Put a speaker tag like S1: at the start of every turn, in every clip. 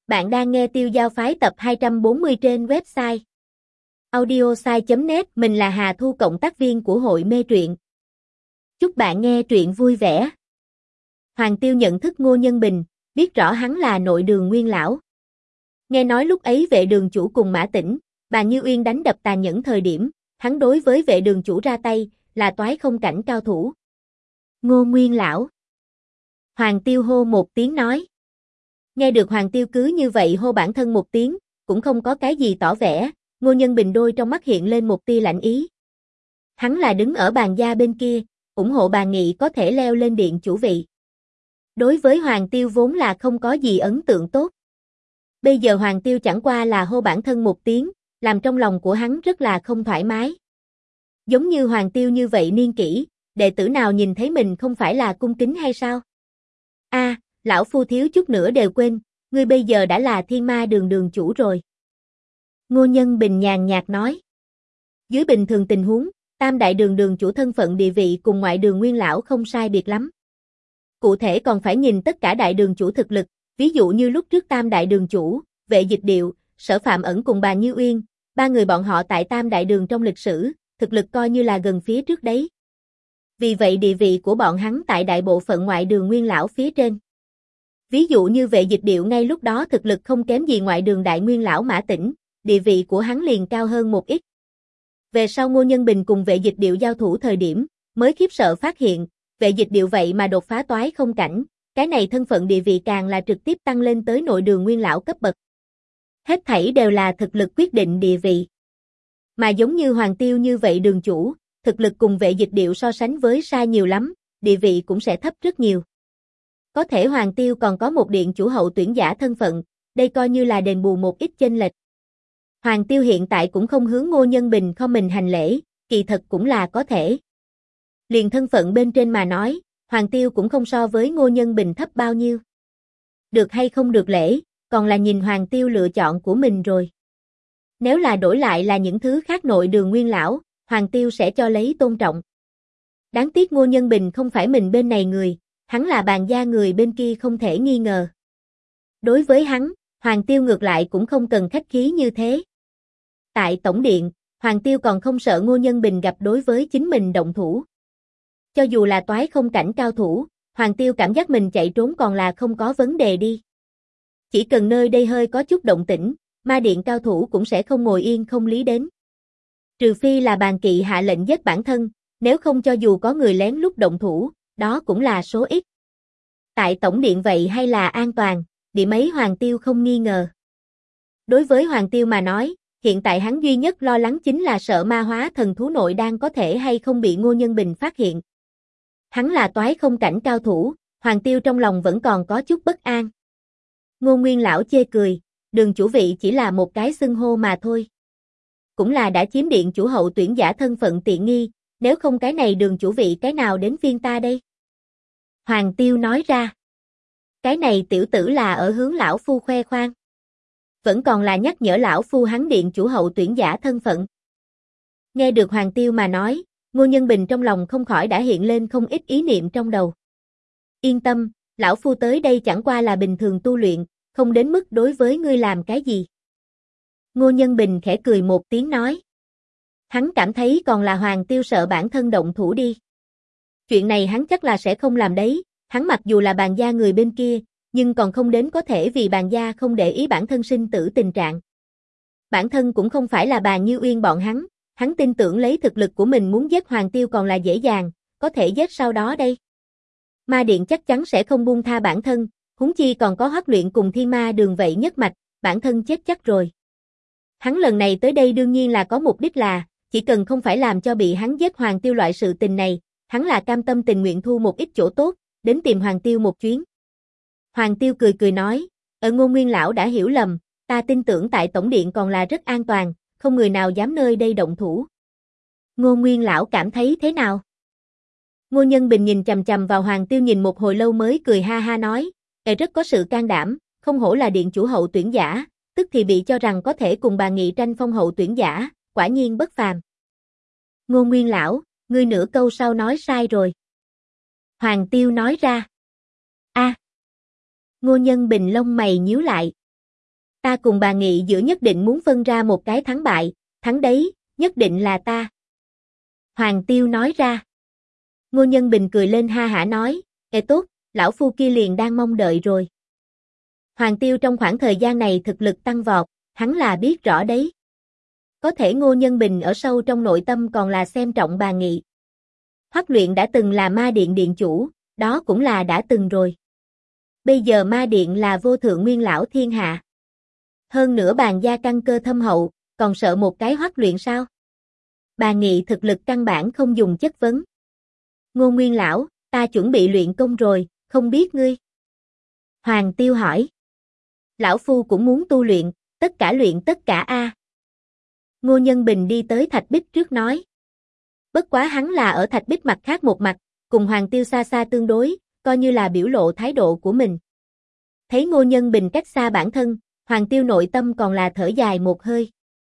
S1: Bạn đang nghe Tiêu Giao Phái tập 240 trên website audiosai.net. Mình là Hà Thu, cộng tác viên của hội mê truyện. Chúc bạn nghe truyện vui vẻ. Hoàng Tiêu nhận thức Ngô Nhân Bình, biết rõ hắn là nội đường Nguyên lão. Nghe nói lúc ấy Vệ đường chủ cùng Mã Tĩnh, bà Như Uyên đánh đập tàn nhẫn thời điểm, hắn đối với Vệ đường chủ ra tay, là toái không cảnh cao thủ. Ngô Nguyên lão. Hoàng Tiêu hô một tiếng nói. Nghe được Hoàng Tiêu cứ như vậy hô bản thân một tiếng, cũng không có cái gì tỏ vẻ, Ngô Nhân Bình đôi trong mắt hiện lên một tia lạnh ý. Hắn là đứng ở bàn gia bên kia, ủng hộ bà Nghị có thể leo lên điện chủ vị. Đối với Hoàng Tiêu vốn là không có gì ấn tượng tốt. Bây giờ Hoàng Tiêu chẳng qua là hô bản thân một tiếng, làm trong lòng của hắn rất là không thoải mái. Giống như Hoàng Tiêu như vậy niên kỷ, đệ tử nào nhìn thấy mình không phải là cung kính hay sao? Lão phu thiếu chút nữa đều quên, ngươi bây giờ đã là Thiên Ma đường đường chủ rồi. Ngô Nhân Bình nhàn nhạt nói. Dưới bình thường tình huống, Tam đại đường đường chủ thân phận địa vị cùng ngoại đường Nguyên lão không sai biệt lắm. Cụ thể còn phải nhìn tất cả đại đường chủ thực lực, ví dụ như lúc trước Tam đại đường chủ, Vệ Dịch Điệu, Sở Phạm Ẩn cùng bà Như Uyên, ba người bọn họ tại Tam đại đường trong lịch sử, thực lực coi như là gần phía trước đấy. Vì vậy địa vị của bọn hắn tại đại bộ phận ngoại đường Nguyên lão phía trên. Ví dụ như Vệ Dịch Điệu ngay lúc đó thực lực không kém gì ngoại đường đại Nguyên lão Mã Tĩnh, địa vị của hắn liền cao hơn một ít. Về sau Ngô Nhân Bình cùng Vệ Dịch Điệu giao thủ thời điểm, mới khiếp sợ phát hiện, Vệ Dịch Điệu vậy mà đột phá toái không cảnh, cái này thân phận địa vị càng là trực tiếp tăng lên tới nội đường Nguyên lão cấp bậc. Hết thảy đều là thực lực quyết định địa vị. Mà giống như Hoàng Tiêu như vậy đường chủ, thực lực cùng Vệ Dịch Điệu so sánh với sai nhiều lắm, địa vị cũng sẽ thấp rất nhiều. Có thể Hoàng Tiêu còn có một điện chủ hậu tuyển giả thân phận, đây coi như là đền bù một ít chênh lệch. Hoàng Tiêu hiện tại cũng không hướng Ngô Nhân Bình không mình hành lễ, kỳ thật cũng là có thể. Liền thân phận bên trên mà nói, Hoàng Tiêu cũng không so với Ngô Nhân Bình thấp bao nhiêu. Được hay không được lễ, còn là nhìn Hoàng Tiêu lựa chọn của mình rồi. Nếu là đổi lại là những thứ khác nội đường Nguyên lão, Hoàng Tiêu sẽ cho lấy tôn trọng. Đáng tiếc Ngô Nhân Bình không phải mình bên này người. Hắn là bàn gia người bên kia không thể nghi ngờ. Đối với hắn, Hoàng Tiêu ngược lại cũng không cần khách khí như thế. Tại Tổng Điện, Hoàng Tiêu còn không sợ Ngô Nhân Bình gặp đối với chính mình động thủ. Cho dù là toái không cảnh cao thủ, Hoàng Tiêu cảm giác mình chạy trốn còn là không có vấn đề đi. Chỉ cần nơi đây hơi có chút động tĩnh, ma điện cao thủ cũng sẽ không ngồi yên không lý đến. Trừ phi là bàn kỵ hạ lệnh giết bản thân, nếu không cho dù có người lén lút động thủ, đó cũng là số ít. Tại Tổng Điện vậy hay là an toàn, điểm ấy Hoàng Tiêu không nghi ngờ. Đối với Hoàng Tiêu mà nói, hiện tại hắn duy nhất lo lắng chính là sợ ma hóa thần thú nội đang có thể hay không bị Ngô Nhân Bình phát hiện. Hắn là toái không cảnh cao thủ, Hoàng Tiêu trong lòng vẫn còn có chút bất an. Ngô Nguyên lão chê cười, đường chủ vị chỉ là một cái xưng hô mà thôi. Cũng là đã chiếm điện chủ hậu tuyển giả thân phận tiện nghi, nếu không cái này đường chủ vị cái nào đến phiên ta đây? Hoàng Tiêu nói ra. Cái này tiểu tử là ở hướng lão phu khoe khoang. Vẫn còn là nhắc nhở lão phu hắn điện chủ hậu tuyển giả thân phận. Nghe được Hoàng Tiêu mà nói, Ngô Nhân Bình trong lòng không khỏi đã hiện lên không ít ý niệm trong đầu. Yên tâm, lão phu tới đây chẳng qua là bình thường tu luyện, không đến mức đối với ngươi làm cái gì. Ngô Nhân Bình khẽ cười một tiếng nói. Hắn cảm thấy còn là Hoàng Tiêu sợ bản thân động thủ đi. Chuyện này hắn chắc là sẽ không làm đấy, hắn mặc dù là bàn gia người bên kia, nhưng còn không đến có thể vì bàn gia không để ý bản thân sinh tử tình trạng. Bản thân cũng không phải là bà Như Uyên bọn hắn tin tưởng lấy thực lực của mình muốn giết Hoàng Tiêu còn là dễ dàng, có thể giết sau đó đây. Ma điện chắc chắn sẽ không buông tha bản thân, huống chi còn có Hoắc Luyện cùng Thiên Ma đường vậy nhất mạch, bản thân chết chắc rồi. Hắn lần này tới đây đương nhiên là có mục đích là, chỉ cần không phải làm cho bị hắn giết Hoàng Tiêu loại sự tình này, hắn là cam tâm tình nguyện thu một ít chỗ tốt, đến tìm Hoàng Tiêu một chuyến. Hoàng Tiêu cười cười nói, Ngô Nguyên lão đã hiểu lầm, ta tin tưởng tại Tổng Điện còn là rất an toàn, không người nào dám nơi đây động thủ. Ngô Nguyên lão cảm thấy thế nào? Ngô Nhân Bình nhìn chằm chằm vào Hoàng Tiêu nhìn một hồi lâu mới cười ha ha nói, rất có sự can đảm, không hổ là điện chủ hậu tuyển giả, tức thì bị cho rằng có thể cùng bà Nghị tranh phong hậu tuyển giả, quả nhiên bất phàm. Ngô Nguyên lão, ngươi nửa câu sau nói sai rồi. Hoàng Tiêu nói ra. Ngô Nhân Bình lông mày nhíu lại. Ta cùng bà Nghị giữa nhất định muốn phân ra một cái thắng bại, thắng đấy, nhất định là ta. Hoàng Tiêu nói ra. Ngô Nhân Bình cười lên ha hả nói, ê tốt, lão phu kia liền đang mong đợi rồi. Hoàng Tiêu trong khoảng thời gian này thực lực tăng vọt, hắn là biết rõ đấy. Có thể Ngô Nhân Bình ở sâu trong nội tâm còn là xem trọng bà Nghị. Hoắc Luyện đã từng là ma điện điện chủ, đó cũng là đã từng rồi. Bây giờ ma điện là vô thượng nguyên lão thiên hạ. Hơn nữa bàn gia căn cơ thâm hậu, còn sợ một cái Hoắc Luyện sao? Bà Nghị thực lực căn bản không dùng chất vấn. Ngô Nguyên lão, ta chuẩn bị luyện công rồi, không biết ngươi. Hoàng Tiêu hỏi. Lão phu cũng muốn tu luyện, luyện tất cả a. Ngô Nhân Bình đi tới Thạch Bích trước nói. Bất quá hắn là ở Thạch Bích mặt khác một mặt, cùng Hoàng Tiêu xa xa tương đối, coi như là biểu lộ thái độ của mình. Thấy Ngô Nhân Bình cách xa bản thân, Hoàng Tiêu nội tâm còn là thở dài một hơi.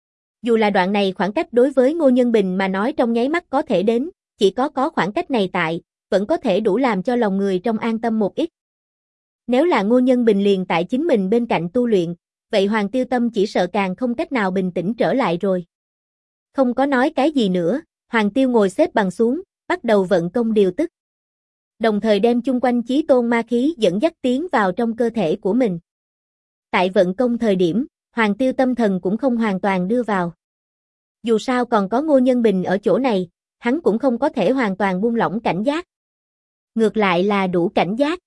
S1: Dù là đoạn này khoảng cách đối với Ngô Nhân Bình mà nói trong nháy mắt có thể đến, chỉ có khoảng cách này tại, vẫn có thể đủ làm cho lòng người trong an tâm một ít. Nếu là Ngô Nhân Bình liền tại chính mình bên cạnh tu luyện, vậy Hoàng Tiêu tâm chỉ sợ càng không cách nào bình tĩnh trở lại rồi. Không có nói cái gì nữa, Hoàng Tiêu ngồi xếp bằng xuống, bắt đầu vận công điều tức. Đồng thời đem chung quanh chí tôn ma khí dẫn dắt tiến vào trong cơ thể của mình. Tại vận công thời điểm, Hoàng Tiêu tâm thần cũng không hoàn toàn đưa vào. Dù sao còn có Ngô Nhân Bình ở chỗ này, hắn cũng không có thể hoàn toàn buông lỏng cảnh giác. Ngược lại là đủ cảnh giác.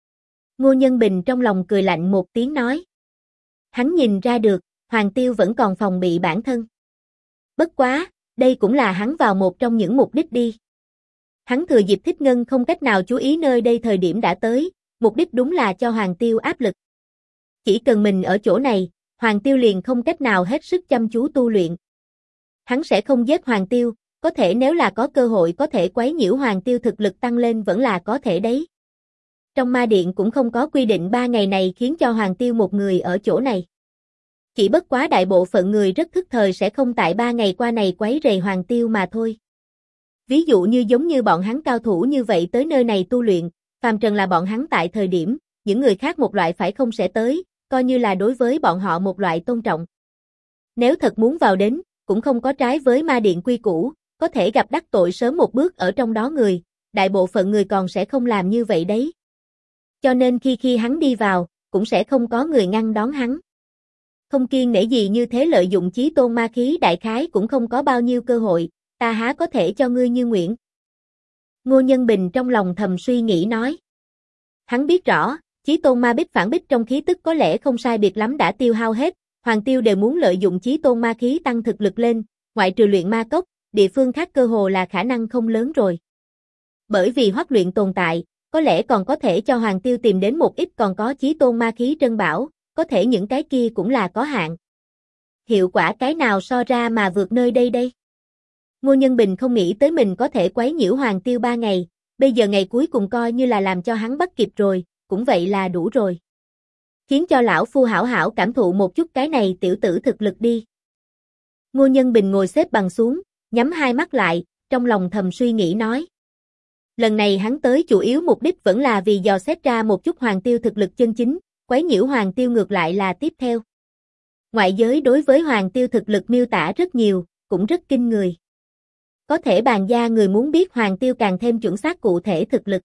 S1: Ngô Nhân Bình trong lòng cười lạnh một tiếng nói. Hắn nhìn ra được, Hoàng Tiêu vẫn còn phòng bị bản thân. Bất quá, đây cũng là hắn vào một trong những mục đích đi. Hắn thừa dịp Thích Ngân không cách nào chú ý nơi đây thời điểm đã tới, mục đích đúng là cho Hoàng Tiêu áp lực. Chỉ cần mình ở chỗ này, Hoàng Tiêu liền không cách nào hết sức chăm chú tu luyện. Hắn sẽ không giết Hoàng Tiêu, có thể nếu là có cơ hội có thể quấy nhiễu Hoàng Tiêu thực lực tăng lên vẫn là có thể đấy. Trong ma điện cũng không có quy định 3 ngày này khiến cho Hoàng Tiêu một người ở chỗ này. Chỉ bất quá đại bộ phận người rất thức thời sẽ không tại 3 ngày qua này quấy rầy Hoàng Tiêu mà thôi. Ví dụ như giống như bọn hắn cao thủ như vậy tới nơi này tu luyện, phàm trần là bọn hắn tại thời điểm, những người khác một loại phải không sẽ tới, coi như là đối với bọn họ một loại tôn trọng. Nếu thật muốn vào đến, cũng không có trái với ma điện quy củ, có thể gặp đắc tội sớm một bước ở trong đó người, đại bộ phận người còn sẽ không làm như vậy đấy. Cho nên khi hắn đi vào, cũng sẽ không có người ngăn đón hắn. Không kiêng nể gì như thế lợi dụng chí tôn ma khí đại khái cũng không có bao nhiêu cơ hội, ta há có thể cho ngươi như nguyện. Ngô Nhân Bình trong lòng thầm suy nghĩ nói. Hắn biết rõ, chí tôn ma bích phản bích trong khí tức có lẽ không sai biệt lắm đã tiêu hao hết, Hoàng Tiêu đều muốn lợi dụng chí tôn ma khí tăng thực lực lên, ngoại trừ luyện ma cốc, địa phương khác cơ hồ là khả năng không lớn rồi. Bởi vì Hoắc Luyện tồn tại, có lẽ còn có thể cho Hoàng Tiêu tìm đến một ít còn có chí tôn ma khí trân bảo, có thể những cái kia cũng là có hạn. Hiệu quả cái nào so ra mà vượt nơi đây đây? Ngô Nhân Bình không nghĩ tới mình có thể quấy nhiễu Hoàng Tiêu 3 ngày, bây giờ ngày cuối cùng coi như là làm cho hắn bắt kịp rồi, cũng vậy là đủ rồi. Khiến cho lão phu hảo hảo cảm thụ một chút cái này tiểu tử thực lực đi. Ngô Nhân Bình ngồi xếp bằng xuống, nhắm hai mắt lại, trong lòng thầm suy nghĩ nói. Lần này hắn tới chủ yếu mục đích vẫn là vì dò xét ra một chút Hoàng Tiêu thực lực chân chính, quấy nhiễu Hoàng Tiêu ngược lại là tiếp theo. Ngoại giới đối với Hoàng Tiêu thực lực miêu tả rất nhiều, cũng rất kinh người. Có thể bàn gia người muốn biết Hoàng Tiêu càng thêm chuẩn xác cụ thể thực lực.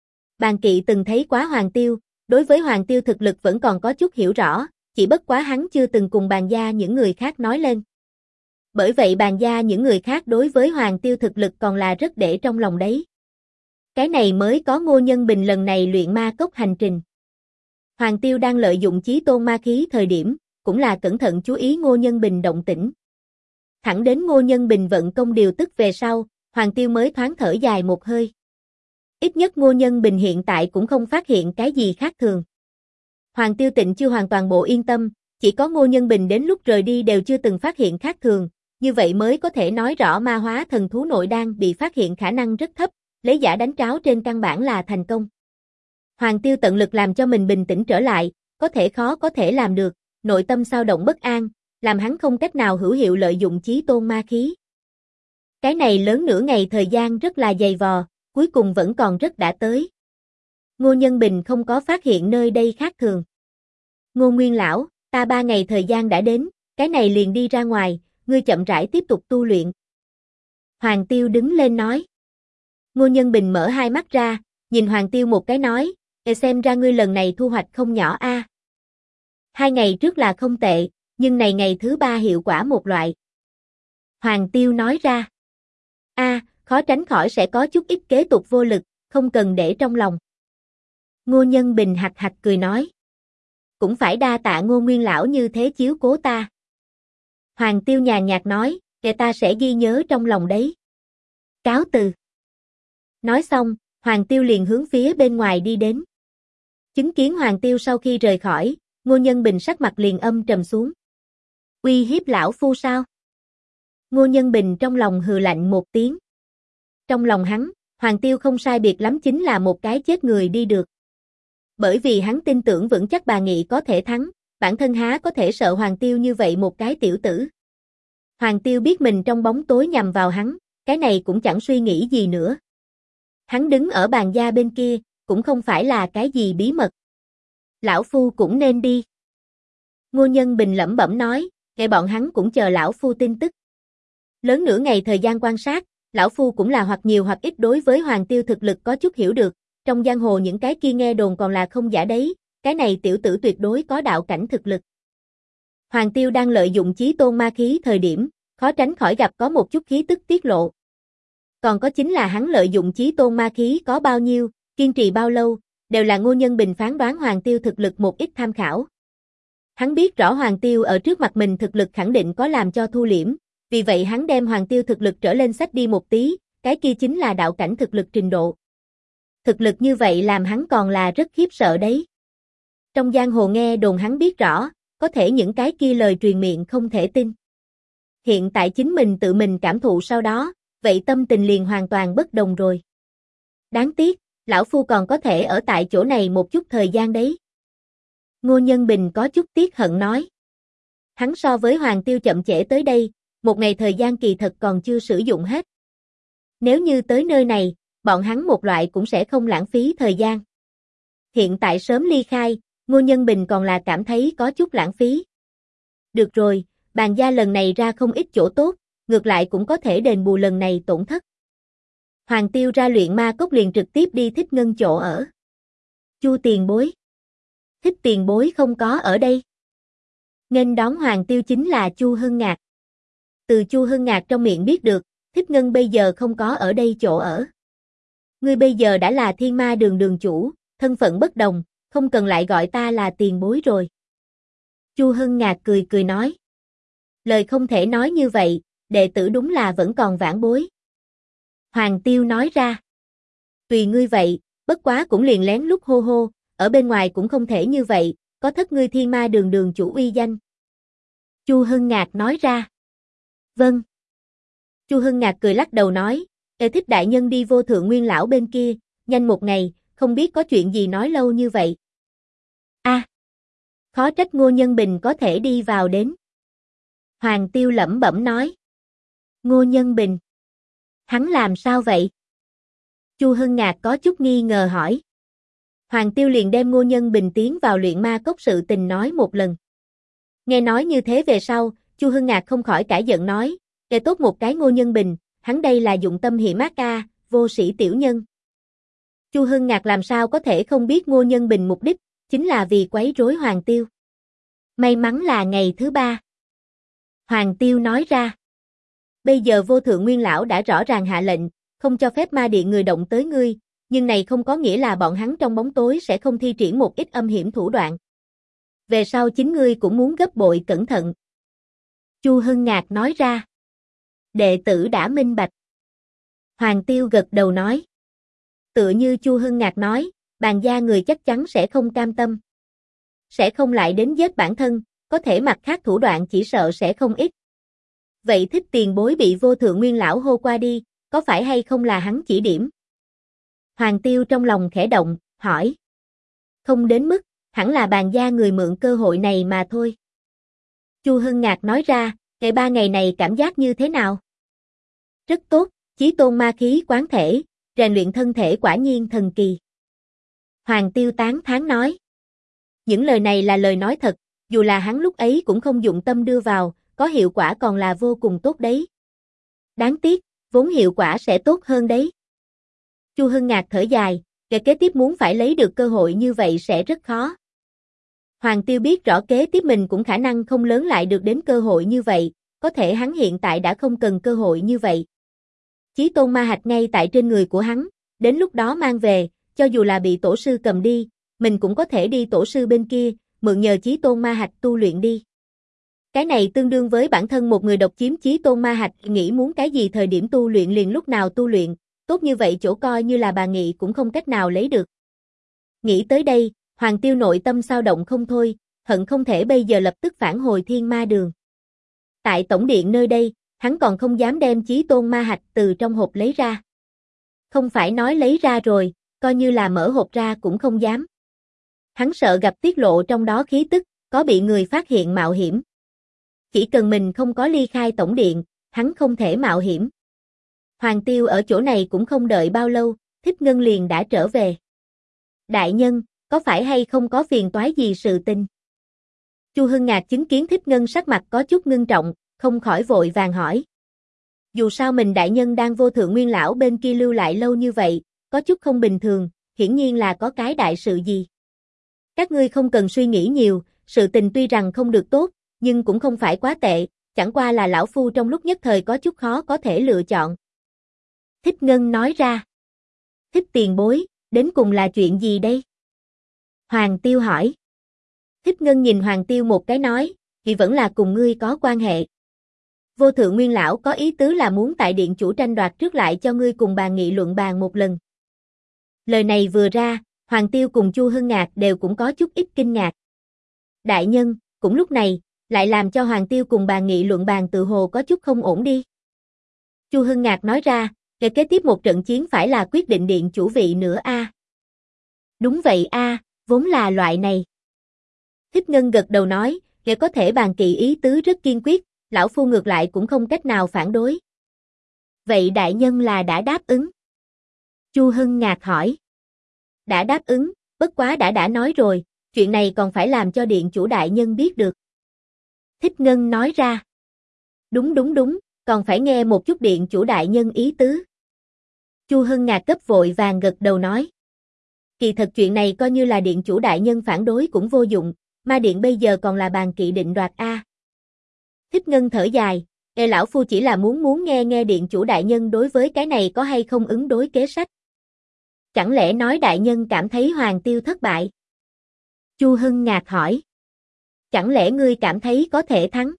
S1: Bàn Kỵ từng thấy quá Hoàng Tiêu, đối với Hoàng Tiêu thực lực vẫn còn có chút hiểu rõ, chỉ bất quá hắn chưa từng cùng bàn gia những người khác nói lên. Bởi vậy bàn gia những người khác đối với Hoàng Tiêu thực lực còn là rất để trong lòng đấy. Cái này mới có Ngô Nhân Bình lần này luyện ma cốc hành trình. Hoàng Tiêu đang lợi dụng chí tôn ma khí thời điểm, cũng là cẩn thận chú ý Ngô Nhân Bình động tĩnh. Thẳng đến Ngô Nhân Bình vận công điều tức về sau, Hoàng Tiêu mới thoáng thở dài một hơi. Ít nhất Ngô Nhân Bình hiện tại cũng không phát hiện cái gì khác thường. Hoàng Tiêu Tịnh chưa hoàn toàn bộ yên tâm, chỉ có Ngô Nhân Bình đến lúc rời đi đều chưa từng phát hiện khác thường, như vậy mới có thể nói rõ ma hóa thần thú nội đan bị phát hiện khả năng rất thấp, lấy giả đánh tráo trên căn bản là thành công. Hoàng Tiêu tận lực làm cho mình bình tĩnh trở lại, có thể khó có thể làm được, nội tâm xao động bất an, làm hắn không cách nào hữu hiệu lợi dụng chí tôn ma khí. Cái này lớn nửa ngày thời gian rất là dày vò, cuối cùng vẫn còn rất đã tới. Ngô Nhân Bình không có phát hiện nơi đây khác thường. Ngô Nguyên lão, Ta 3 ngày thời gian đã đến, cái này liền đi ra ngoài, ngươi chậm rãi tiếp tục tu luyện. Hoàng Tiêu đứng lên nói. Ngô Nhân Bình mở hai mắt ra, nhìn Hoàng Tiêu một cái nói, xem ra ngươi lần này thu hoạch không nhỏ a. 2 ngày trước là không tệ, nhưng này ngày thứ 3 hiệu quả một loại. Hoàng Tiêu nói ra. Khó tránh khỏi sẽ có chút ít kế tục vô lực, không cần để trong lòng. Ngô Nhân Bình hạch hạch cười nói. Cũng phải đa tạ Ngô Nguyên lão như thế chiếu cố ta. Hoàng Tiêu nhàn nhạt nói, ta sẽ ghi nhớ trong lòng đấy. Cáo từ. Nói xong, Hoàng Tiêu liền hướng phía bên ngoài đi đến. Chứng kiến Hoàng Tiêu sau khi rời khỏi, Ngô Nhân Bình sắc mặt liền âm trầm xuống. Uy hiếp lão phu sao? Ngô Nhân Bình trong lòng hừ lạnh một tiếng. Trong lòng hắn, Hoàng Tiêu không sai biệt lắm chính là một cái chết người đi được. Bởi vì hắn tin tưởng vững chắc bà Nghị có thể thắng, bản thân há có thể sợ Hoàng Tiêu như vậy một cái tiểu tử. Hoàng Tiêu biết mình trong bóng tối nhằm vào hắn, cái này cũng chẳng suy nghĩ gì nữa. Hắn đứng ở bàn gia bên kia, cũng không phải là cái gì bí mật. Lão phu cũng nên đi. Ngô Nhân Bình lẩm bẩm nói, nghe bọn hắn cũng chờ lão phu tin tức. Lớn nửa ngày thời gian quan sát, lão phu cũng là hoặc nhiều hoặc ít đối với Hoàng Tiêu thực lực có chút hiểu được, trong giang hồ những cái kia nghe đồn còn là không giả đấy, cái này tiểu tử tuyệt đối có đạo cảnh thực lực. Hoàng Tiêu đang lợi dụng chí tôn ma khí thời điểm, khó tránh khỏi gặp có một chút khí tức tiết lộ. Còn có chính là hắn lợi dụng chí tôn ma khí có bao nhiêu, kiên trì bao lâu, đều là Ngô Nhân Bình phán đoán Hoàng Tiêu thực lực một ít tham khảo. Hắn biết rõ Hoàng Tiêu ở trước mặt mình thực lực khẳng định có làm cho thu liễm, vì vậy hắn đem Hoàng Tiêu thực lực trở lên sách đi một tí, cái kia chính là đạo cảnh thực lực trình độ. Thực lực như vậy làm hắn còn là rất khiếp sợ đấy. Trong giang hồ nghe đồn hắn biết rõ, có thể những cái kia lời truyền miệng không thể tin. Hiện tại chính mình tự mình cảm thụ sau đó, vậy tâm tình liền hoàn toàn bất đồng rồi. Đáng tiếc, lão phu còn có thể ở tại chỗ này một chút thời gian đấy. Ngô Nhân Bình có chút tiếc hận nói. Hắn so với Hoàng Tiêu chậm trễ tới đây, một ngày thời gian kỳ thật còn chưa sử dụng hết. Nếu như tới nơi này, bọn hắn một loại cũng sẽ không lãng phí thời gian. Hiện tại sớm ly khai, Ngô Nhân Bình còn là cảm thấy có chút lãng phí. Được rồi, bàn gia lần này ra không ít chỗ tốt, ngược lại cũng có thể đền bù lần này tổn thất. Hoàng Tiêu ra luyện ma cốc liền trực tiếp đi Thích Ngân chỗ ở. Chu tiền bối. Thích tiền bối không có ở đây. Nghênh đón Hoàng Tiêu chính là Chu Hưng Ngạc. Từ Chu Hưng Ngạc trong miệng biết được, Thích Ngân bây giờ không có ở đây chỗ ở. Ngươi bây giờ đã là Thiên Ma Đường đường chủ, thân phận bất đồng, không cần lại gọi ta là tiền bối rồi. Chu Hưng Ngạc cười cười nói. Lời không thể nói như vậy, đệ tử đúng là vẫn còn vãn bối. Hoàng Tiêu nói ra. Tùy ngươi vậy, bất quá cũng liền lén lút hô hô, ở bên ngoài cũng không thể như vậy, có thất ngươi Thiên Ma Đường đường chủ uy danh. Chu Hưng Ngạc nói ra. Vâng. Chu Hưng Ngạc cười lắc đầu nói, Thích đại nhân đi Vô Thượng Nguyên lão bên kia, nhanh một ngày, không biết có chuyện gì nói lâu như vậy. Khó trách Ngô Nhân Bình có thể đi vào đến. Hoàng Tiêu lẩm bẩm nói. Ngô Nhân Bình. Hắn làm sao vậy? Chu Hưng Ngạc có chút nghi ngờ hỏi. Hoàng Tiêu liền đem Ngô Nhân Bình tiến vào luyện ma cốc sự tình nói một lần. Nghe nói như thế về sau, Chu Hưng Ngạc không khỏi cãi giận nói, kẻ tốt một cái Ngô Nhân Bình, hắn đây là dụng tâm hiểm ác a, vô sĩ tiểu nhân. Chu Hưng Ngạc làm sao có thể không biết Ngô Nhân Bình mục đích, chính là vì quấy rối Hoàng Tiêu. May mắn là ngày thứ 3. Hoàng Tiêu nói ra. Bây giờ Vô Thượng Nguyên lão đã rõ ràng hạ lệnh, không cho phép ma điện người động tới ngươi, nhưng này không có nghĩa là bọn hắn trong bóng tối sẽ không thi triển một ít âm hiểm thủ đoạn. Về sau chính ngươi cũng muốn gấp bội cẩn thận. Chu Hưng Ngạc nói ra. Đệ tử đã minh bạch. Hoàng Tiêu gật đầu nói. Tựa như Chu Hưng Ngạc nói, bàn gia người chắc chắn sẽ không cam tâm. Sẽ không lại đến giết bản thân, có thể mặt khác thủ đoạn chỉ sợ sẽ không ít. Vậy Thích tiền bối bị Vô Thượng Nguyên lão hô qua đi, có phải hay không là hắn chỉ điểm? Hoàng Tiêu trong lòng khẽ động, hỏi. Không đến mức, hẳn là bàn gia người mượn cơ hội này mà thôi. Chu Hưng Ngạc nói ra, ngày 3 ngày này cảm giác như thế nào? Rất tốt, chí tôn ma khí quán thể, rèn luyện thân thể quả nhiên thần kỳ. Hoàng Tiêu tán thán nói. Những lời này là lời nói thật, Dù là hắn lúc ấy cũng không dụng tâm đưa vào, có hiệu quả còn là vô cùng tốt đấy. Đáng tiếc, vốn hiệu quả sẽ tốt hơn đấy. Chu Hưng Ngạc thở dài, kế tiếp muốn phải lấy được cơ hội như vậy sẽ rất khó. Hoàng Tiêu biết rõ kế tiếp mình cũng khả năng không lớn lại được đến cơ hội như vậy, có thể hắn hiện tại đã không cần cơ hội như vậy. Chí tôn ma hạch ngay tại trên người của hắn, đến lúc đó mang về, cho dù là bị tổ sư cầm đi, mình cũng có thể đi tổ sư bên kia, mượn nhờ chí tôn ma hạch tu luyện đi. Cái này tương đương với bản thân một người độc chiếm chí tôn ma hạch, nghĩ muốn cái gì thời điểm tu luyện liền lúc nào tu luyện, tốt như vậy chỗ coi như là bà Nghị cũng không cách nào lấy được. Nghĩ tới đây, Hoàng Tiêu nội tâm xao động không thôi, hận không thể bây giờ lập tức phản hồi thiên ma đường. Tại tổng điện nơi đây, hắn còn không dám đem chí tôn ma hạch từ trong hộp lấy ra. Không phải nói lấy ra rồi, coi như là mở hộp ra cũng không dám. Hắn sợ gặp tiết lộ trong đó khí tức, có bị người phát hiện mạo hiểm. Chỉ cần mình không có ly khai tổng điện, hắn không thể mạo hiểm. Hoàng Tiêu ở chỗ này cũng không đợi bao lâu, Thích Ngân liền đã trở về. Đại nhân, có phải hay không có phiền toái gì sự tình? Chu Hưng Ngạc chứng kiến Thích Ngân sắc mặt có chút ngưng trọng, không khỏi vội vàng hỏi. Dù sao mình đại nhân đang vô thượng nguyên lão bên kia lưu lại lâu như vậy, có chút không bình thường, hiển nhiên là có cái đại sự gì. Các ngươi không cần suy nghĩ nhiều, sự tình tuy rằng không được tốt, nhưng cũng không phải quá tệ, chẳng qua là lão phu trong lúc nhất thời có chút khó có thể lựa chọn. Thích Ngân nói ra. Thích tiền bối, đến cùng là chuyện gì đây? Hoàng Tiêu hỏi. Thích Ngân nhìn Hoàng Tiêu một cái nói, thì vẫn là cùng ngươi có quan hệ. Vô thượng nguyên lão có ý tứ là muốn tại điện chủ tranh đoạt trước lại cho ngươi cùng bà nghị luận bàn một lần. Lời này vừa ra, Hoàng Tiêu cùng Chu Hưng Ngạc đều cũng có chút ít kinh ngạc. Đại nhân, cũng lúc này, lại làm cho Hoàng Tiêu cùng bà nghị luận bàn tự hồ có chút không ổn đi. Chu Hưng Ngạc nói ra, kế tiếp một trận chiến phải là quyết định điện chủ vị nữa a. Đúng vậy a, vốn là loại này. Thích Ngân gật đầu nói, có thể bàn kỵ ý tứ rất kiên quyết, lão phu ngược lại cũng không cách nào phản đối. Vậy đại nhân là đã đáp ứng? Chu Hưng Ngạc hỏi. Đã đáp ứng, bất quá đã nói rồi, chuyện này còn phải làm cho điện chủ đại nhân biết được. Thích Ngân nói ra. Đúng, còn phải nghe một chút điện chủ đại nhân ý tứ. Chu Hưng Ngạc cấp vội vàng gật đầu nói. Kỳ thật chuyện này coi như là điện chủ đại nhân phản đối cũng vô dụng, ma điện bây giờ còn là bàn kỵ định đoạt a. Thích Ngân thở dài, lão phu chỉ là muốn nghe điện chủ đại nhân đối với cái này có hay không ứng đối kế sách. Chẳng lẽ nói đại nhân cảm thấy Hoàng Tiêu thất bại? Chu Hưng Ngạc hỏi. Chẳng lẽ ngươi cảm thấy có thể thắng?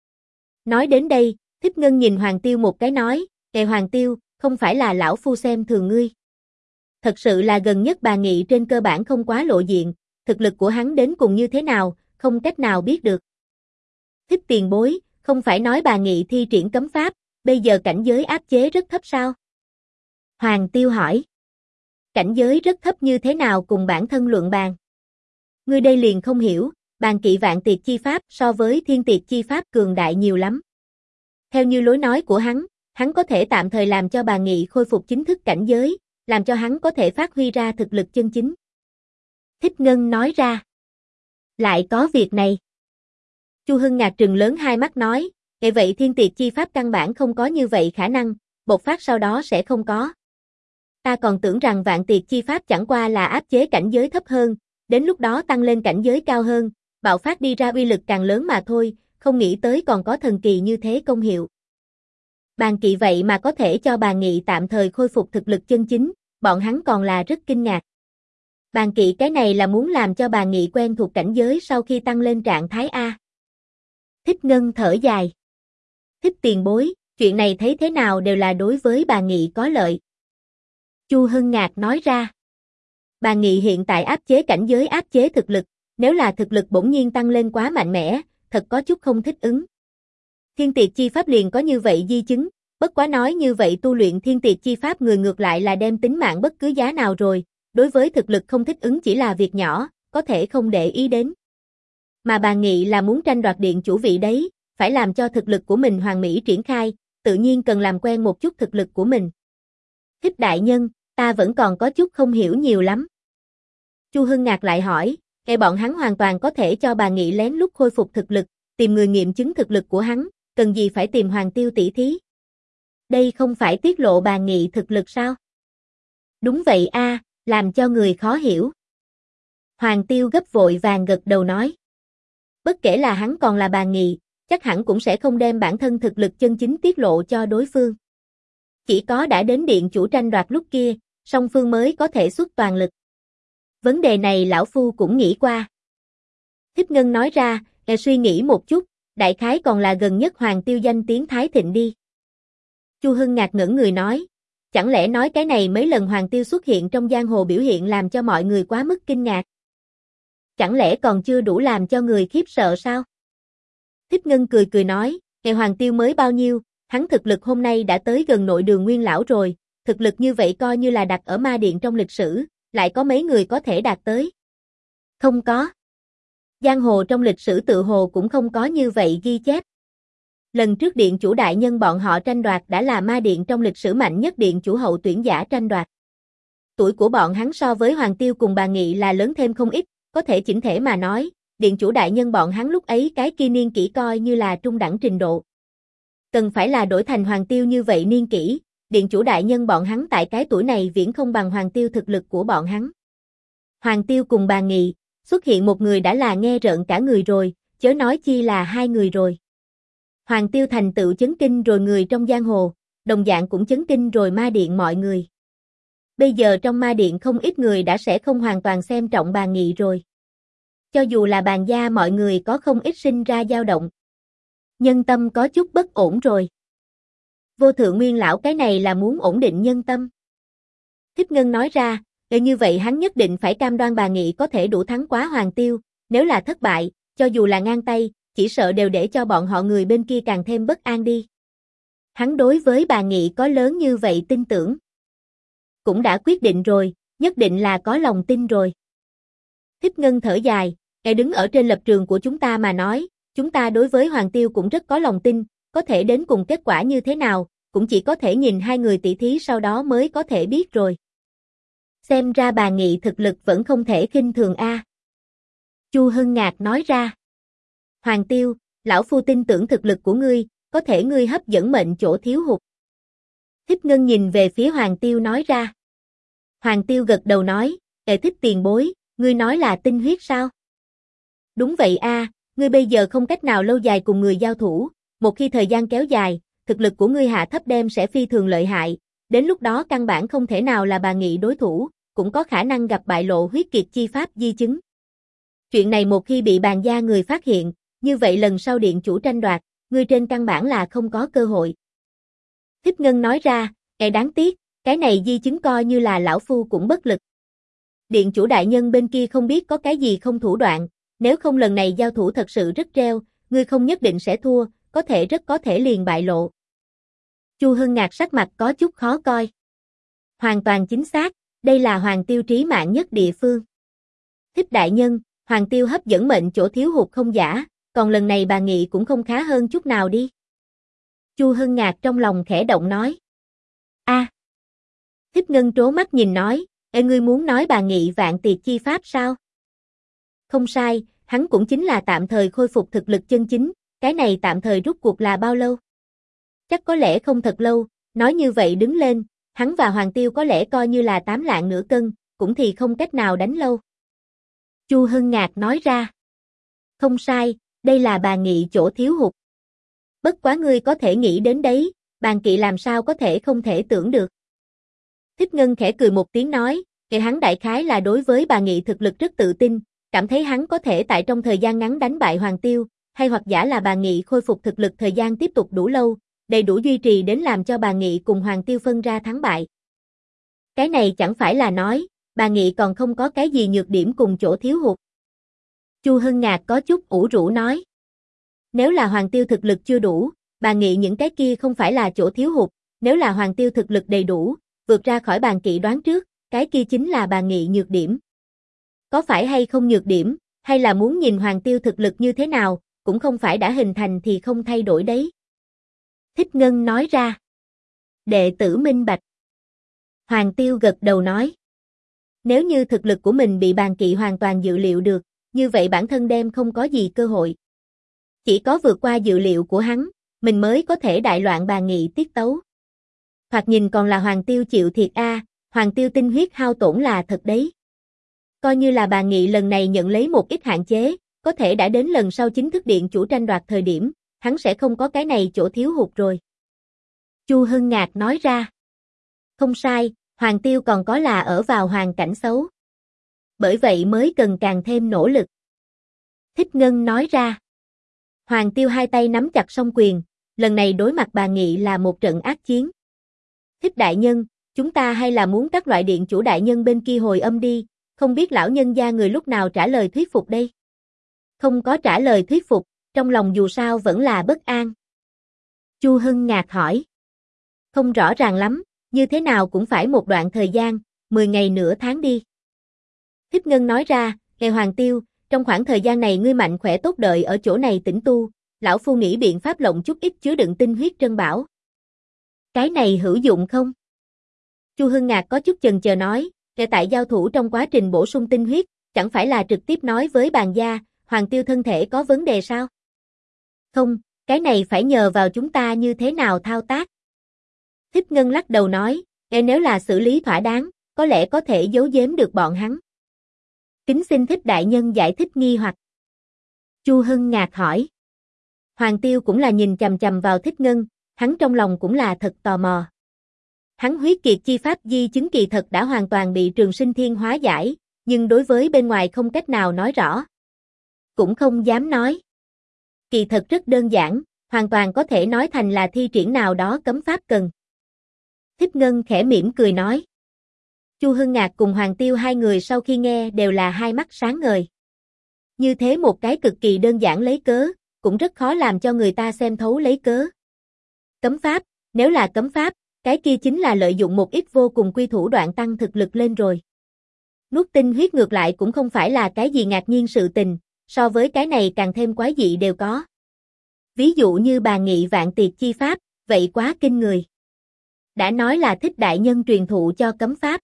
S1: Nói đến đây, Thích Ngân nhìn Hoàng Tiêu một cái nói, Hoàng Tiêu, không phải là lão phu xem thường ngươi. Thật sự là gần nhất bà nghị trên cơ bản không quá lộ diện, thực lực của hắn đến cùng như thế nào, không cách nào biết được. Thích tiền bối, không phải nói bà nghị thi triển cấm pháp, bây giờ cảnh giới áp chế rất thấp sao? Hoàng Tiêu hỏi. Cảnh giới rất thấp như thế nào cùng bản thân luận bàn? Ngươi đây liền không hiểu, bàn kỵ vạn tiệt chi pháp so với thiên tiệt chi pháp cường đại nhiều lắm. Theo như lối nói của hắn có thể tạm thời làm cho bà nghị khôi phục chính thức cảnh giới, làm cho hắn có thể phát huy ra thực lực chân chính. Thích Ngân nói ra. Lại có việc này. Chu Hưng Ngạc trừng lớn hai mắt nói, vậy thiên tiệt chi pháp căn bản không có như vậy khả năng, bộc phát sau đó sẽ không có. Ta còn tưởng rằng vạn tiệt chi pháp chẳng qua là áp chế cảnh giới thấp hơn, đến lúc đó tăng lên cảnh giới cao hơn, bạo phát đi ra uy lực càng lớn mà thôi, không nghĩ tới còn có thần kỳ như thế công hiệu. Bàn kỵ vậy mà có thể cho bà nghị tạm thời khôi phục thực lực chân chính, bọn hắn còn là rất kinh ngạc. Bàn kỵ cái này là muốn làm cho bà nghị quen thuộc cảnh giới sau khi tăng lên trạng thái A. Thích Ngân thở dài. Thích tiền bối, chuyện này thấy thế nào đều là đối với bà nghị có lợi. Chu Hưng Ngạc nói ra. Bà nghị hiện tại áp chế cảnh giới áp chế thực lực, nếu là thực lực bỗng nhiên tăng lên quá mạnh mẽ, thật có chút không thích ứng. Thiên tiệt chi pháp liền có như vậy di chứng, bất quá nói như vậy tu luyện thiên tiệt chi pháp người ngược lại là đem tính mạng bất cứ giá nào rồi, đối với thực lực không thích ứng chỉ là việc nhỏ, có thể không để ý đến. Mà bà nghị là muốn tranh đoạt điện chủ vị đấy, phải làm cho thực lực của mình hoàn mỹ triển khai, tự nhiên cần làm quen một chút thực lực của mình. Thích đại nhân, ta vẫn còn có chút không hiểu nhiều lắm. Chu Hưng Ngạc lại hỏi, bọn hắn hoàn toàn có thể cho bà Nghị lén lút khôi phục thực lực, tìm người nghiệm chứng thực lực của hắn, cần gì phải tìm Hoàng Tiêu tỷ thí. Đây không phải tiết lộ bà Nghị thực lực sao? Đúng vậy a, làm cho người khó hiểu. Hoàng Tiêu gấp vội vàng gật đầu nói. Bất kể là hắn còn là bà Nghị, chắc hẳn cũng sẽ không đem bản thân thực lực chân chính tiết lộ cho đối phương. Chỉ có đã đến điện chủ tranh đoạt lúc kia, song phương mới có thể xuất toàn lực. Vấn đề này lão phu cũng nghĩ qua. Thiếp Ngân nói ra, suy nghĩ một chút, đại khái còn là gần nhất Hoàng Tiêu danh tiếng thái thịnh đi. Chu Hưng ngạc ngẩn người nói, chẳng lẽ nói cái này mấy lần Hoàng Tiêu xuất hiện trong giang hồ biểu hiện làm cho mọi người quá mức kinh ngạc? Chẳng lẽ còn chưa đủ làm cho người khiếp sợ sao? Thiếp Ngân cười cười nói, ngày Hoàng Tiêu mới bao nhiêu, hắn thực lực hôm nay đã tới gần nội đường Nguyên lão rồi, thực lực như vậy coi như là đặt ở ma điện trong lịch sử, lại có mấy người có thể đạt tới? Không có. Giang hồ trong lịch sử tự hồ cũng không có như vậy ghi chép. Lần trước điện chủ đại nhân bọn họ tranh đoạt đã là ma điện trong lịch sử mạnh nhất điện chủ hậu tuyển giả tranh đoạt. Tuổi của bọn hắn so với Hoàng Tiêu cùng bà Nghị là lớn thêm không ít, có thể chỉnh thể mà nói, điện chủ đại nhân bọn hắn lúc ấy cái kia niên kỷ coi như là trung đẳng trình độ. Cần phải là đổi thành Hoàng Tiêu như vậy niên kỷ, điện chủ đại nhân bọn hắn tại cái tuổi này viễn không bằng Hoàng Tiêu thực lực của bọn hắn. Hoàng Tiêu cùng bà Nghị, xuất hiện một người đã là nghe rợn cả người rồi, chớ nói chi là hai người rồi. Hoàng Tiêu thành tựu chấn kinh rồi người trong giang hồ, đồng dạng cũng chấn kinh rồi ma điện mọi người. Bây giờ trong ma điện không ít người đã sẽ không hoàn toàn xem trọng bà Nghị rồi. Cho dù là bàn gia mọi người có không ít sinh ra dao động. Nhân tâm có chút bất ổn rồi. Vô thượng Nguyên lão cái này là muốn ổn định nhân tâm. Thiếp Ngân nói ra, như vậy hắn nhất định phải cam đoan bà Nghị có thể đủ thắng quá Hoàng Tiêu, nếu là thất bại, cho dù là ngang tay, chỉ sợ đều để cho bọn họ người bên kia càng thêm bất an đi. Hắn đối với bà Nghị có lớn như vậy tin tưởng. Cũng đã quyết định rồi, nhất định là có lòng tin rồi. Thiếp Ngân thở dài, đứng ở trên lập trường của chúng ta mà nói, chúng ta đối với Hoàng Tiêu cũng rất có lòng tin, có thể đến cùng kết quả như thế nào, cũng chỉ có thể nhìn hai người tỷ thí sau đó mới có thể biết rồi. Xem ra bà Nghị thực lực vẫn không thể khinh thường a. Chu Hưng Ngạc nói ra. Hoàng Tiêu, lão phu tin tưởng thực lực của ngươi, có thể ngươi hấp dẫn mệnh chỗ thiếu hụt. Thiếp Ngân nhìn về phía Hoàng Tiêu nói ra. Hoàng Tiêu gật đầu nói, Thích tiền bối, ngươi nói là tinh huyết sao? Đúng vậy a, ngươi bây giờ không cách nào lâu dài cùng người giao thủ, một khi thời gian kéo dài, thực lực của ngươi hạ thấp đem sẽ phi thường lợi hại, đến lúc đó căn bản không thể nào là bà Nghị đối thủ, cũng có khả năng gặp bại lộ huyết kiệt chi pháp di chứng. Chuyện này một khi bị bàn gia người phát hiện, như vậy lần sau điện chủ tranh đoạt, ngươi trên căn bản là không có cơ hội. Thiếp Ngân nói ra, đáng tiếc, cái này di chứng coi như là lão phu cũng bất lực. Điện chủ đại nhân bên kia không biết có cái gì không thủ đoạn, nếu không lần này giao thủ thật sự rất treo, ngươi không nhất định sẽ thua, rất có thể liền bại lộ. Chu Hưng Ngạc sắc mặt có chút khó coi. Hoàn toàn chính xác, đây là Hoàng Tiêu trí mạng nhất địa phương. Thiếp đại nhân, Hoàng Tiêu hấp dẫn mệnh chỗ thiếu hụt không giả, còn lần này bà Nghị cũng không khá hơn chút nào đi. Chu Hưng Ngạc trong lòng khẽ động nói. A. Thiếp Ngân trố mắt nhìn nói, ngươi muốn nói bà Nghị vạn tiệt chi pháp sao? Không sai, hắn cũng chính là tạm thời khôi phục thực lực chân chính, cái này tạm thời rút cuộc là bao lâu? Chắc có lẽ không thật lâu, nói như vậy đứng lên, hắn và Hoàng Tiêu có lẽ coi như là 8 lạng nửa cân, cũng thì không cách nào đánh lâu. Chu Hưng Ngạc nói ra. Không sai, đây là bà Nghị chỗ thiếu hụt. Bất quá ngươi có thể nghĩ đến đấy, bàn kỵ làm sao có thể không thể tưởng được. Thích Ngân khẽ cười một tiếng nói, hắn đại khái là đối với bà Nghị thực lực rất tự tin, cảm thấy hắn có thể tại trong thời gian ngắn đánh bại Hoàng Tiêu, hay hoặc giả là bà Nghị khôi phục thực lực thời gian tiếp tục đủ lâu, đầy đủ duy trì đến làm cho bà Nghị cùng Hoàng Tiêu phân ra thắng bại. Cái này chẳng phải là nói, bà Nghị còn không có cái gì nhược điểm cùng chỗ thiếu hụt. Chu Hưng Ngạc có chút ủ rũ nói. Nếu là Hoàng Tiêu thực lực chưa đủ, bà Nghị những cái kia không phải là chỗ thiếu hụt, nếu là Hoàng Tiêu thực lực đầy đủ, vượt ra khỏi bàn kỵ đoán trước, cái kia chính là bà Nghị nhược điểm. Có phải hay không nhược điểm, hay là muốn nhìn Hoàng Tiêu thực lực như thế nào, cũng không phải đã hình thành thì không thay đổi đấy. Thích Ngân nói ra. Đệ tử minh bạch. Hoàng Tiêu gật đầu nói. Nếu như thực lực của mình bị bàn kỵ hoàn toàn dự liệu được, như vậy bản thân đem không có gì cơ hội. Chỉ có vượt qua dự liệu của hắn, mình mới có thể đại loạn Bà Nghị tiết tấu. Thoạt nhìn còn là Hoàng Tiêu chịu thiệt a, Hoàng Tiêu tinh huyết hao tổn là thật đấy. Coi như là Bà Nghị lần này nhận lấy một ít hạn chế, có thể đã đến lần sau chính thức điện chủ tranh đoạt thời điểm, hắn sẽ không có cái này chỗ thiếu hụt rồi. Chu Hưng Ngạc nói ra. Không sai, Hoàng Tiêu còn có là ở vào hoàn cảnh xấu. Bởi vậy mới cần càng thêm nỗ lực. Thích Ngân nói ra. Hoàng Tiêu hai tay nắm chặt song quyền, lần này đối mặt Bà Nghị là một trận ác chiến. Thích đại nhân, chúng ta hay là muốn các loại điện chủ đại nhân bên kia hồi âm đi, không biết lão nhân gia người lúc nào trả lời thuyết phục đây. Không có trả lời thuyết phục, trong lòng dù sao vẫn là bất an. Chu Hưng Ngạc hỏi. Không rõ ràng lắm, như thế nào cũng phải một đoạn thời gian, 10 ngày nửa tháng đi. Thích Ngân nói ra, nghe Hoàng Tiêu, trong khoảng thời gian này ngươi mạnh khỏe tốt đợi ở chỗ này tĩnh tu, lão phu nghĩ biện pháp lộng chút ít chứa đựng tinh huyết trân bảo. Cái này hữu dụng không? Chu Hưng Ngạc có chút chần chờ nói, kể tại giao thủ trong quá trình bổ sung tinh huyết, chẳng phải là trực tiếp nói với bàn gia, Hoàng Tiêu thân thể có vấn đề sao? Không, cái này phải nhờ vào chúng ta như thế nào thao tác. Thích Ngân lắc đầu nói, nếu là xử lý thỏa đáng, có lẽ có thể giấu giếm được bọn hắn. Kính xin Thích đại nhân giải thích nghi hoặc. Chu Hưng Ngạc hỏi. Hoàng Tiêu cũng là nhìn chằm chằm vào Thích Ngân, hắn trong lòng cũng là thật tò mò. Hắn huyết kiệt chi pháp di chứng kỳ thật đã hoàn toàn bị Trường Sinh Thiên hóa giải, nhưng đối với bên ngoài không cách nào nói rõ. Cũng không dám nói. Kỳ thật rất đơn giản, hoàn toàn có thể nói thành là thi triển nào đó cấm pháp cần. Thích Ngân khẽ mỉm cười nói. Chu Hưng Ngạc cùng Hoàng Tiêu hai người sau khi nghe đều là hai mắt sáng ngời. Như thế một cái cực kỳ đơn giản lấy cớ, cũng rất khó làm cho người ta xem thấu lấy cớ. Cấm pháp, nếu là cấm pháp, cái kia chính là lợi dụng một ít vô cùng quy thủ đoạn tăng thực lực lên rồi. Nuốt tinh huyết ngược lại cũng không phải là cái gì ngạc nhiên sự tình, so với cái này càng thêm quái dị đều có. Ví dụ như Bà Nghị vạn tiệt chi pháp, vậy quá kinh người. Đã nói là Thích đại nhân truyền thụ cho cấm pháp.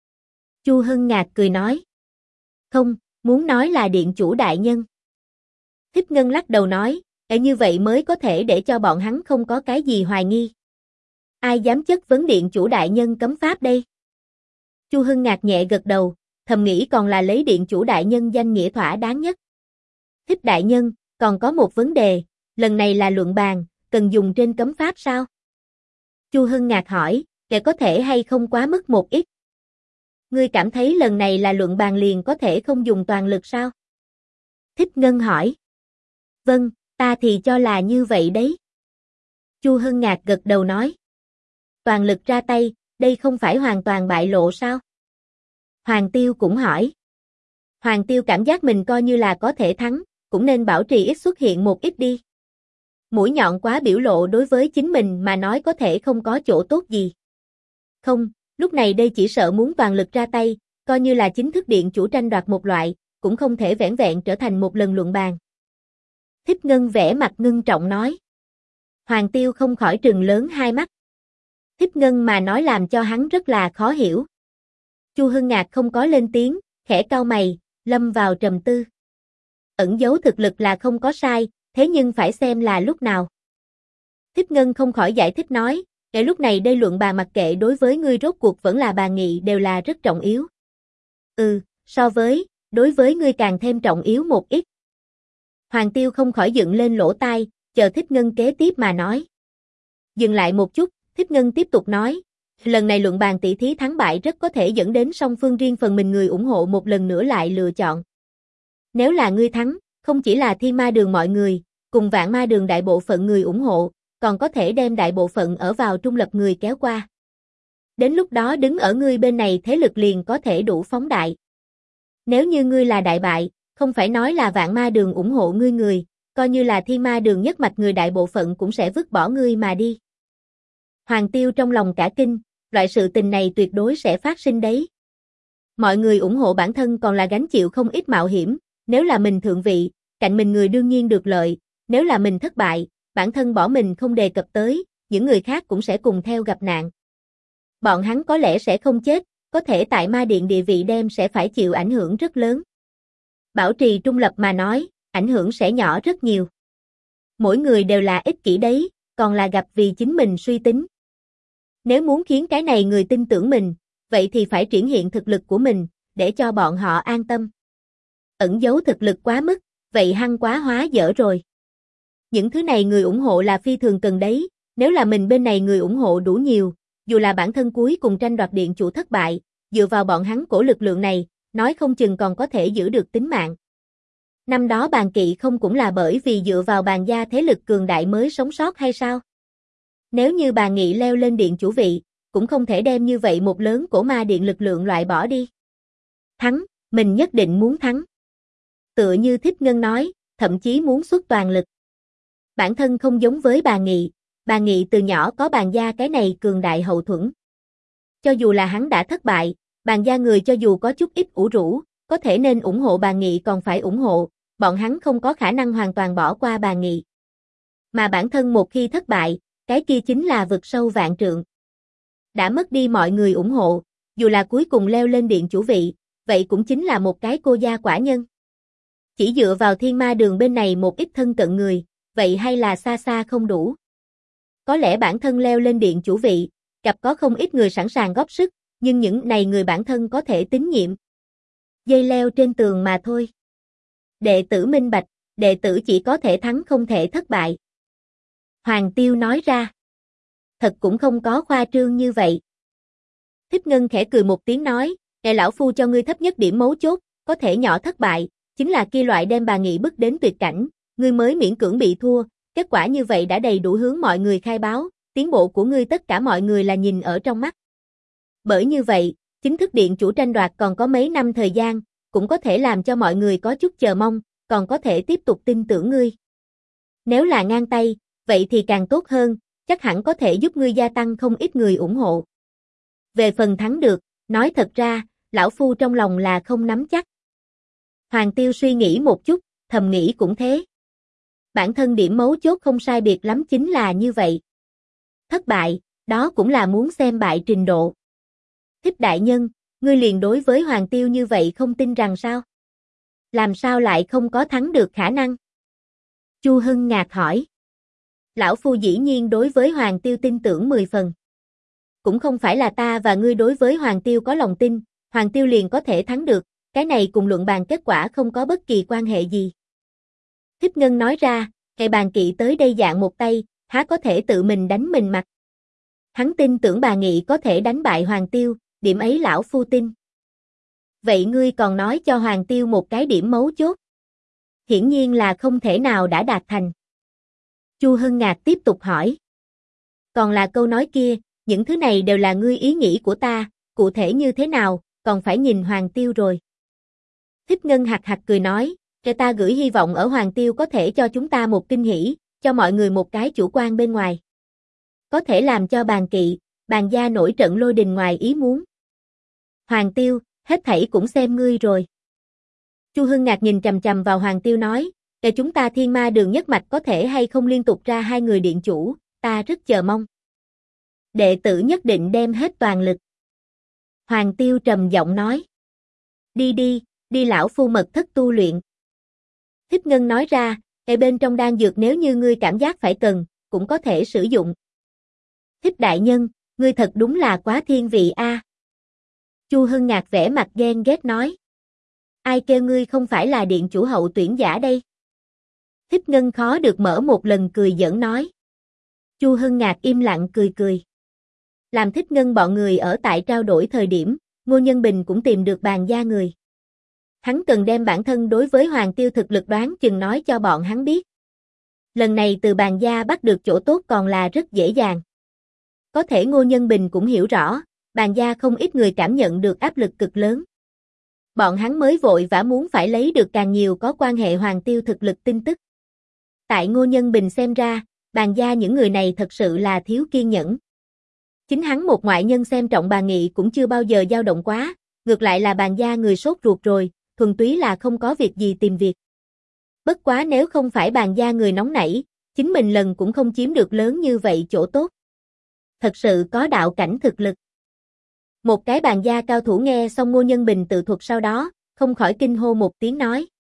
S1: Chu Hưng Ngạc cười nói. Không, muốn nói là điện chủ đại nhân. Thích Ngân lắc đầu nói, như vậy mới có thể để cho bọn hắn không có cái gì hoài nghi. Ai dám chất vấn điện chủ đại nhân cấm pháp đây? Chu Hưng Ngạc nhẹ gật đầu, thầm nghĩ còn là lấy điện chủ đại nhân danh nghĩa thỏa đáng nhất. Thích đại nhân, còn có một vấn đề, lần này là luận bàn, cần dùng trên cấm pháp sao? Chu Hưng Ngạc hỏi, để có thể hay không quá mức một ít? Ngươi cảm thấy lần này là luận bàn liền có thể không dùng toàn lực sao? Thích Ngân hỏi. Vâng, ta thì cho là như vậy đấy. Chu Hưng Ngạc gật đầu nói. Toàn lực ra tay, đây không phải hoàn toàn bại lộ sao? Hoàng Tiêu cũng hỏi. Hoàng Tiêu cảm giác mình coi như là có thể thắng, cũng nên bảo trì ít xuất hiện một ít đi. Mũi nhọn quá biểu lộ đối với chính mình mà nói có thể không có chỗ tốt gì. Không, lúc này đây chỉ sợ muốn toàn lực ra tay, coi như là chính thức điện chủ tranh đoạt một loại, cũng không thể vẻn vẹn trở thành một lần luận bàn. Thích Ngân vẻ mặt ngưng trọng nói. Hoàng Tiêu không khỏi trừng lớn hai mắt. Thích Ngân mà nói làm cho hắn rất là khó hiểu. Chu Hưng Ngạc không có lên tiếng, khẽ cau mày, lâm vào trầm tư. Ẩn giấu thực lực là không có sai, thế nhưng phải xem là lúc nào. Thích Ngân không khỏi giải thích nói, để lúc này đây luận bàn mặc kệ đối với ngươi rốt cuộc vẫn là Bà Nghị đều là rất trọng yếu. So với, đối với ngươi càng thêm trọng yếu một ít. Hoàng Tiêu không khỏi dựng lên lỗ tai, chờ Thích Ngân kế tiếp mà nói. Dừng lại một chút, Thích Ngân tiếp tục nói, lần này luận bàn tỷ thí thắng bại rất có thể dẫn đến song phương riêng phần mình người ủng hộ một lần nữa lại lựa chọn. Nếu là ngươi thắng, không chỉ là Thiên Ma Đường mọi người, cùng Vạn Ma Đường đại bộ phận người ủng hộ, còn có thể đem đại bộ phận ở vào trung lập người kéo qua. Đến lúc đó đứng ở ngươi bên này thế lực liền có thể đủ phóng đại. Nếu như ngươi là đại bại, không phải nói là Vạn Ma Đường ủng hộ ngươi người, coi như là Thiên Ma Đường nhất mạch người đại bộ phận cũng sẽ vứt bỏ ngươi mà đi. Hoàng Tiêu trong lòng cả kinh, loại sự tình này tuyệt đối sẽ phát sinh đấy. Mọi người ủng hộ bản thân còn là gánh chịu không ít mạo hiểm, nếu là mình thượng vị, cạnh mình người đương nhiên được lợi, nếu là mình thất bại, bản thân bỏ mình không đề cập tới, những người khác cũng sẽ cùng theo gặp nạn. Bọn hắn có lẽ sẽ không chết, có thể tại Ma Điện địa vị đem sẽ phải chịu ảnh hưởng rất lớn. Bảo trì trung lập mà nói, ảnh hưởng sẽ nhỏ rất nhiều. Mỗi người đều là ích kỷ đấy, còn là gặp vì chính mình suy tính. Nếu muốn khiến cái này người tin tưởng mình, vậy thì phải triển hiện thực lực của mình, để cho bọn họ an tâm. Ẩn giấu thực lực quá mức, vậy hăng quá hóa dở rồi. Những thứ này người ủng hộ là phi thường cần đấy, nếu là mình bên này người ủng hộ đủ nhiều, dù là bản thân cuối cùng tranh đoạt điện chủ thất bại, dựa vào bọn hắn cổ lực lượng này, nói không chừng còn có thể giữ được tính mạng. Năm đó Bàn Kỵ không cũng là bởi vì dựa vào Bàn gia thế lực cường đại mới sống sót hay sao? Nếu như Bàn Nghị leo lên điện chủ vị, cũng không thể đem như vậy một lớn cổ ma điện lực lượng loại bỏ đi. Thắng, mình nhất định muốn thắng. Tựa như Thích Ngân nói, thậm chí muốn xuất toàn lực. Bản thân không giống với Bàn Nghị từ nhỏ có Bàn gia cái này cường đại hậu thuẫn. Cho dù là hắn đã thất bại, Bàn gia người cho dù có chút ít ủ rũ, có thể nên ủng hộ Bàn Nghị còn phải ủng hộ, bọn hắn không có khả năng hoàn toàn bỏ qua Bàn Nghị. Mà bản thân một khi thất bại, cái kia chính là vực sâu vạn trượng. Đã mất đi mọi người ủng hộ, dù là cuối cùng leo lên điện chủ vị, vậy cũng chính là một cái cô gia quả nhân. Chỉ dựa vào Thiên Ma Đường bên này một ít thân cận người, vậy hay là xa xa không đủ. Có lẽ bản thân leo lên điện chủ vị, gặp có không ít người sẵn sàng góp sức, nhưng những này người bản thân có thể tín nhiệm. Dây leo trên tường mà thôi. Đệ tử minh bạch, đệ tử chỉ có thể thắng không thể thất bại. Hoàng Tiêu nói ra. Thật cũng không có khoa trương như vậy. Thích Ngân khẽ cười một tiếng nói, "Đệ lão phu cho ngươi thấp nhất điểm mấu chốt, có thể nhỏ thất bại, chính là kia loại đem Bà Nghị bức đến tuyệt cảnh, ngươi mới miễn cưỡng bị thua, kết quả như vậy đã đầy đủ hướng mọi người khai báo, tiến bộ của ngươi tất cả mọi người là nhìn ở trong mắt. Bởi như vậy, chính thức điện chủ tranh đoạt còn có mấy năm thời gian, cũng có thể làm cho mọi người có chút chờ mong, còn có thể tiếp tục tin tưởng ngươi. Nếu là ngang tay, vậy thì càng tốt hơn, chắc hẳn có thể giúp ngươi gia tăng không ít người ủng hộ. Về phần thắng được, nói thật ra, lão phu trong lòng là không nắm chắc." Hoàng Tiêu suy nghĩ một chút, thầm nghĩ cũng thế. Bản thân điểm mấu chốt không sai biệt lắm chính là như vậy. Thất bại, đó cũng là muốn xem bại trình độ. Thích đại nhân, ngươi liền đối với Hoàng Tiêu như vậy không tin rằng sao? Làm sao lại không có thắng được khả năng? Chu Hưng ngạc hỏi. Lão phu dĩ nhiên đối với Hoàng Tiêu tin tưởng 10 phần. Cũng không phải là ta và ngươi đối với Hoàng Tiêu có lòng tin, Hoàng Tiêu liền có thể thắng được, cái này cùng luận bàn kết quả không có bất kỳ quan hệ gì. Thích Ngân nói ra, "Hệ Bàn Kỵ tới đây dạng một tay, há có thể tự mình đánh mình mặt. Hắn tin tưởng Bà Nghị có thể đánh bại Hoàng Tiêu, điểm ấy lão phu tin. Vậy ngươi còn nói cho Hoàng Tiêu một cái điểm mấu chốt. Hiển nhiên là không thể nào đã đạt thành." Chu Hưng Ngạc tiếp tục hỏi. "Còn là câu nói kia, những thứ này đều là ngươi ý nghĩ của ta, cụ thể như thế nào, còn phải nhìn Hoàng Tiêu rồi." Thích Ngân hạc hạc cười nói, "Cho ta gửi hy vọng ở Hoàng Tiêu có thể cho chúng ta một kinh hỉ, cho mọi người một cái chủ quan bên ngoài. Có thể làm cho Bàn Kỵ, Bàn gia nổi trận lôi đình ngoài ý muốn. Hoàng Tiêu, hết thảy cũng xem ngươi rồi." Chu Hưng Ngạc nhìn chằm chằm vào Hoàng Tiêu nói, "Để chúng ta Thiên Ma Đường nhất mạch có thể hay không liên tục ra 2 người điện chủ, ta rất chờ mong. Đệ tử nhất định đem hết toàn lực." Hoàng Tiêu trầm giọng nói. Đi đi, đi lão phu mật thất tu luyện." Thích Ngân nói ra, "Ở bên trong đan dược nếu như ngươi cảm giác phải cần, cũng có thể sử dụng." "Thích đại nhân, ngươi thật đúng là quá thiên vị a." Chu Hưng Ngạc vẻ mặt ghen ghét nói. "Ai kêu ngươi không phải là điện chủ hậu tuyển giả đây?" Thích Ngân khó được mở một lần cười giỡn nói. Chu Hưng Ngạc im lặng cười cười. Làm Thích Ngân bọn người ở tại trao đổi thời điểm, Ngô Nhân Bình cũng tìm được Bàn gia người. Hắn cần đem bản thân đối với Hoàng Tiêu thực lực đoán chừng nói cho bọn hắn biết. Lần này từ Bàn gia bắt được chỗ tốt còn là rất dễ dàng. Có thể Ngô Nhân Bình cũng hiểu rõ, Bàn gia không ít người cảm nhận được áp lực cực lớn. Bọn hắn mới vội vã muốn phải lấy được càng nhiều có quan hệ Hoàng Tiêu thực lực tin tức. Tại Ngô Nhân Bình xem ra, Bàn gia những người này thật sự là thiếu kiên nhẫn. Chính hắn một ngoại nhân xem trọng Bà Nghị cũng chưa bao giờ dao động quá, ngược lại là Bàn gia người sốt ruột rồi, thuần túy là không có việc gì tìm việc. Bất quá nếu không phải Bàn gia người nóng nảy, chính mình lần cũng không chiếm được lớn như vậy chỗ tốt. Thật sự có đạo cảnh thực lực. Một cái Bàn gia cao thủ nghe xong Ngô Nhân Bình tự thuật sau đó, không khỏi kinh hô một tiếng nói,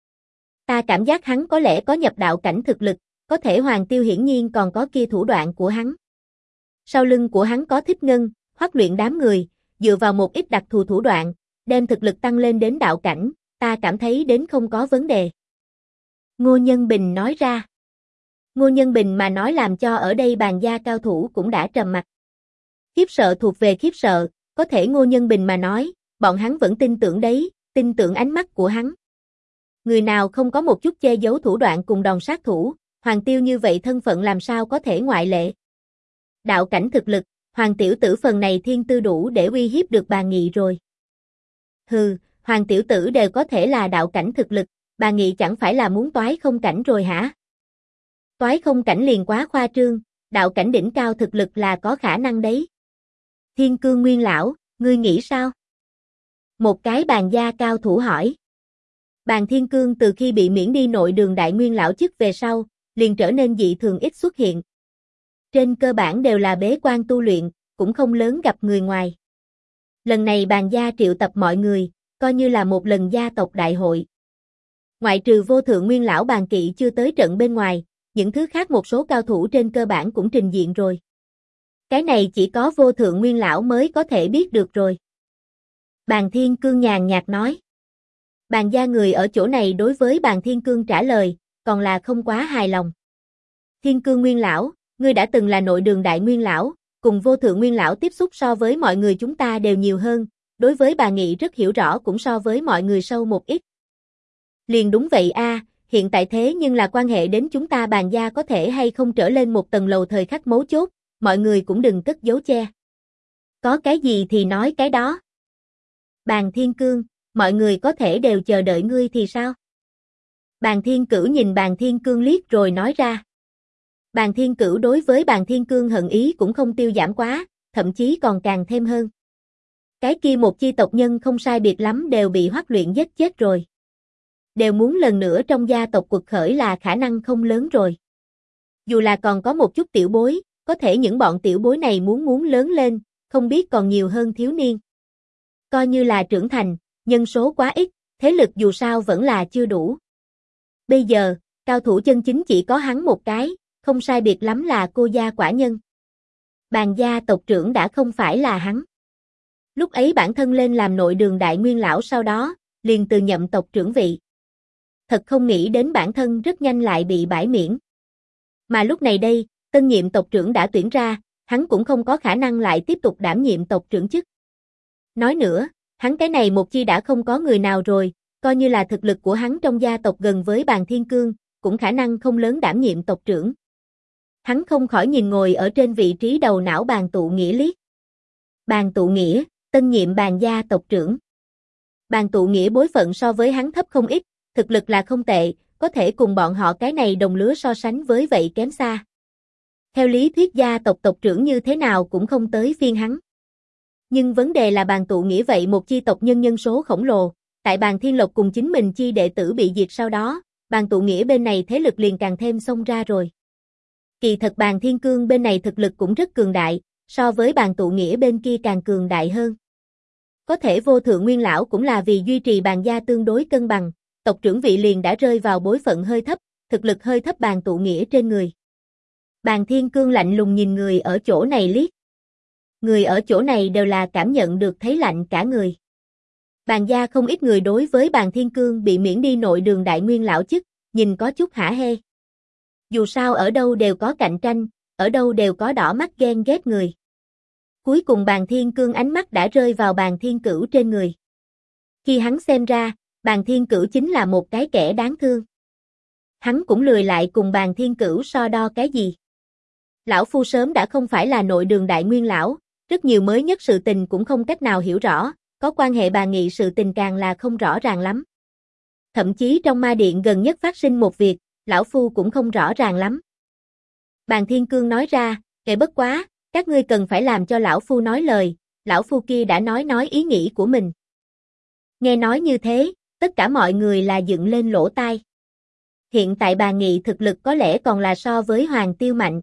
S1: Ta cảm giác hắn có lẽ có nhập đạo cảnh thực lực, có thể Hoàng Tiêu hiển nhiên còn có kia thủ đoạn của hắn. Sau lưng của hắn có Thích Ngân, Hoắc Luyện đám người, dựa vào một ít đặc thù thủ đoạn, đem thực lực tăng lên đến đạo cảnh, ta cảm thấy đến không có vấn đề. Ngô Nhân Bình nói ra. Ngô Nhân Bình mà nói làm cho ở đây bàn gia cao thủ cũng đã trầm mặc. Khiếp sợ thuộc về khiếp sợ, có thể Ngô Nhân Bình mà nói, bọn hắn vẫn tin tưởng đấy, tin tưởng ánh mắt của hắn. Người nào không có một chút che giấu thủ đoạn cùng đòn sát thủ, Hoàng Tiêu như vậy thân phận làm sao có thể ngoại lệ. Đạo cảnh thực lực, Hoàng tiểu tử phần này thiên tư đủ để uy hiếp được bà Nghị rồi. Hừ, Hoàng tiểu tử đều có thể là đạo cảnh thực lực, bà Nghị chẳng phải là muốn toái không cảnh rồi hả? Toái không cảnh liền quá khoa trương, đạo cảnh đỉnh cao thực lực là có khả năng đấy. Thiên Cương Nguyên lão, ngươi nghĩ sao? Một cái bàn gia cao thủ hỏi. Bàn Thiên Cương từ khi bị miễn đi nội đường đại nguyên lão chức về sau, liền trở nên dị thường ít xuất hiện. Trên cơ bản đều là bế quan tu luyện, cũng không lớn gặp người ngoài. Lần này bàn gia triệu tập mọi người, coi như là một lần gia tộc đại hội. Ngoại trừ vô thượng nguyên lão Bàn Kỵ chưa tới trận bên ngoài, những thứ khác một số cao thủ trên cơ bản cũng trình diện rồi. Cái này chỉ có vô thượng nguyên lão mới có thể biết được rồi. Bàn Thiên Cương nhàn nhạt nói. Bàn gia người ở chỗ này đối với Bàn Thiên Cương trả lời, còn là không quá hài lòng. Thiên Cương Nguyên lão, ngươi đã từng là nội đường đại nguyên lão, cùng vô thượng nguyên lão tiếp xúc so với mọi người chúng ta đều nhiều hơn, đối với bà Nghị rất hiểu rõ cũng so với mọi người sâu một ít. Liền đúng vậy a, hiện tại thế nhưng là quan hệ đến chúng ta Bàn gia có thể hay không trở lên một tầng lầu thời khắc mấu chốt, mọi người cũng đừng cất giấu che. Có cái gì thì nói cái đó. Bàn Thiên Cương, mọi người có thể đều chờ đợi ngươi thì sao? Bàn Thiên Cửu nhìn Bàn Thiên Cương liếc rồi nói ra. Bàn Thiên Cửu đối với Bàn Thiên Cương hận ý cũng không tiêu giảm quá, thậm chí còn càng thêm hơn. Cái kia một chi tộc nhân không sai biệt lắm đều bị Hoắc Luyện giết chết rồi. Đều muốn lần nữa trong gia tộc quật khởi là khả năng không lớn rồi. Dù là còn có một chút tiểu bối, có thể những bọn tiểu bối này muốn lớn lên, không biết còn nhiều hơn thiếu niên. Coi như là trưởng thành, nhân số quá ít, thế lực dù sao vẫn là chưa đủ. Bây giờ, cao thủ chân chính chỉ có hắn một cái, không sai biệt lắm là Cô gia quả nhân. Bàn gia tộc trưởng đã không phải là hắn. Lúc ấy bản thân lên làm nội đường đại nguyên lão sau đó, liền từ nhậm tộc trưởng vị. Thật không nghĩ đến bản thân rất nhanh lại bị bãi miễn. Mà lúc này đây, tân nhiệm tộc trưởng đã tuyển ra, hắn cũng không có khả năng lại tiếp tục đảm nhiệm tộc trưởng chức. Nói nữa, hắn cái này một chi đã không có người nào rồi, coi như là thực lực của hắn trong gia tộc gần với Bàn Thiên Cương, cũng khả năng không lớn đảm nhiệm tộc trưởng. Hắn không khỏi nhìn ngồi ở trên vị trí đầu não Bàn Tụ Nghĩa liếc. Bàn Tụ Nghĩa, tân nhiệm Bàn gia tộc trưởng. Bàn Tụ Nghĩa bối phận so với hắn thấp không ít, thực lực là không tệ, có thể cùng bọn họ cái này đồng lứa so sánh với vậy kém xa. Theo lý thuyết gia tộc tộc trưởng như thế nào cũng không tới phiên hắn. Nhưng vấn đề là Bàn Tụ Nghĩa vậy một chi tộc nhân số khổng lồ, tại Bàn Thiên Lộc cùng chính mình chi đệ tử bị diệt sau đó, Bàn Tụ Nghĩa bên này thế lực liền càng thêm xông ra rồi. Kỳ thật Bàn Thiên Cương bên này thực lực cũng rất cường đại, so với Bàn Tụ Nghĩa bên kia càng cường đại hơn. Có thể vô thượng nguyên lão cũng là vì duy trì Bàn gia tương đối cân bằng, tộc trưởng vị liền đã rơi vào bối phận hơi thấp, thực lực hơi thấp Bàn Tụ Nghĩa trên người. Bàn Thiên Cương lạnh lùng nhìn người ở chỗ này liếc. Người ở chỗ này đều là cảm nhận được thấy lạnh cả người. Bàn gia không ít người đối với Bàn Thiên Cương bị miễn đi nội đường đại nguyên lão chức, nhìn có chút hả hê. Dù sao ở đâu đều có cạnh tranh, ở đâu đều có đỏ mắt ghen ghét người. Cuối cùng Bàn Thiên Cương ánh mắt đã rơi vào Bàn Thiên Cửu trên người. Khi hắn xem ra, Bàn Thiên Cửu chính là một cái kẻ đáng thương. Hắn cũng lười lại cùng Bàn Thiên Cửu so đo cái gì. Lão phu sớm đã không phải là nội đường đại nguyên lão, rất nhiều mới nhất sự tình cũng không cách nào hiểu rõ, có quan hệ Bà Nghị sự tình càng là không rõ ràng lắm. Thậm chí trong ma điện gần nhất phát sinh một việc, lão phu cũng không rõ ràng lắm. Bàn Thiên Cương nói ra, kệ bất quá, các ngươi cần phải làm cho lão phu nói lời, lão phu kia đã nói ý nghĩ của mình. Nghe nói như thế, tất cả mọi người là dựng lên lỗ tai. Hiện tại Bà Nghị thực lực có lẽ còn là so với Hoàng Tiêu mạnh.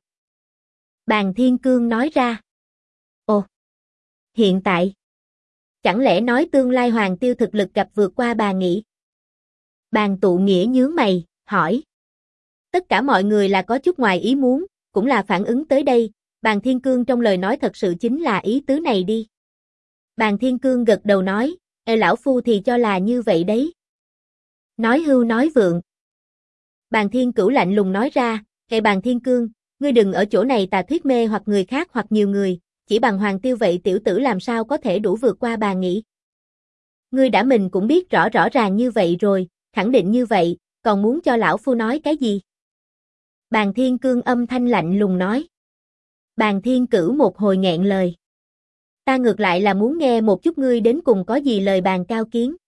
S1: Bàn Thiên Cương nói ra. Ồ, hiện tại. Chẳng lẽ nói tương lai Hoàng Tiêu thực lực gặp vượt qua Bà Nghị? Bàn tụ nghĩa nhướng mày, hỏi. Tất cả mọi người là có chút ngoài ý muốn, cũng là phản ứng tới đây, Bàn Thiên Cương trong lời nói thật sự chính là ý tứ này đi. Bàn Thiên Cương gật đầu nói, lão phu thì cho là như vậy đấy. Nói hưu nói vượng. Bàn Thiên Cửu lạnh lùng nói ra, Bàn Thiên Cương, ngươi đừng ở chỗ này tà thuyết mê hoặc người khác hoặc nhiều người, chỉ bằng Hoàng Tiêu vậy tiểu tử làm sao có thể đủ vượt qua bà nghĩ. Ngươi đã mình cũng biết rõ ràng như vậy rồi, khẳng định như vậy, còn muốn cho lão phu nói cái gì? Bàn Thiên Cương âm thanh lạnh lùng nói. Bàn Thiên Cửu một hồi nghẹn lời. Ta ngược lại là muốn nghe một chút ngươi đến cùng có gì lời bàn cao kiến.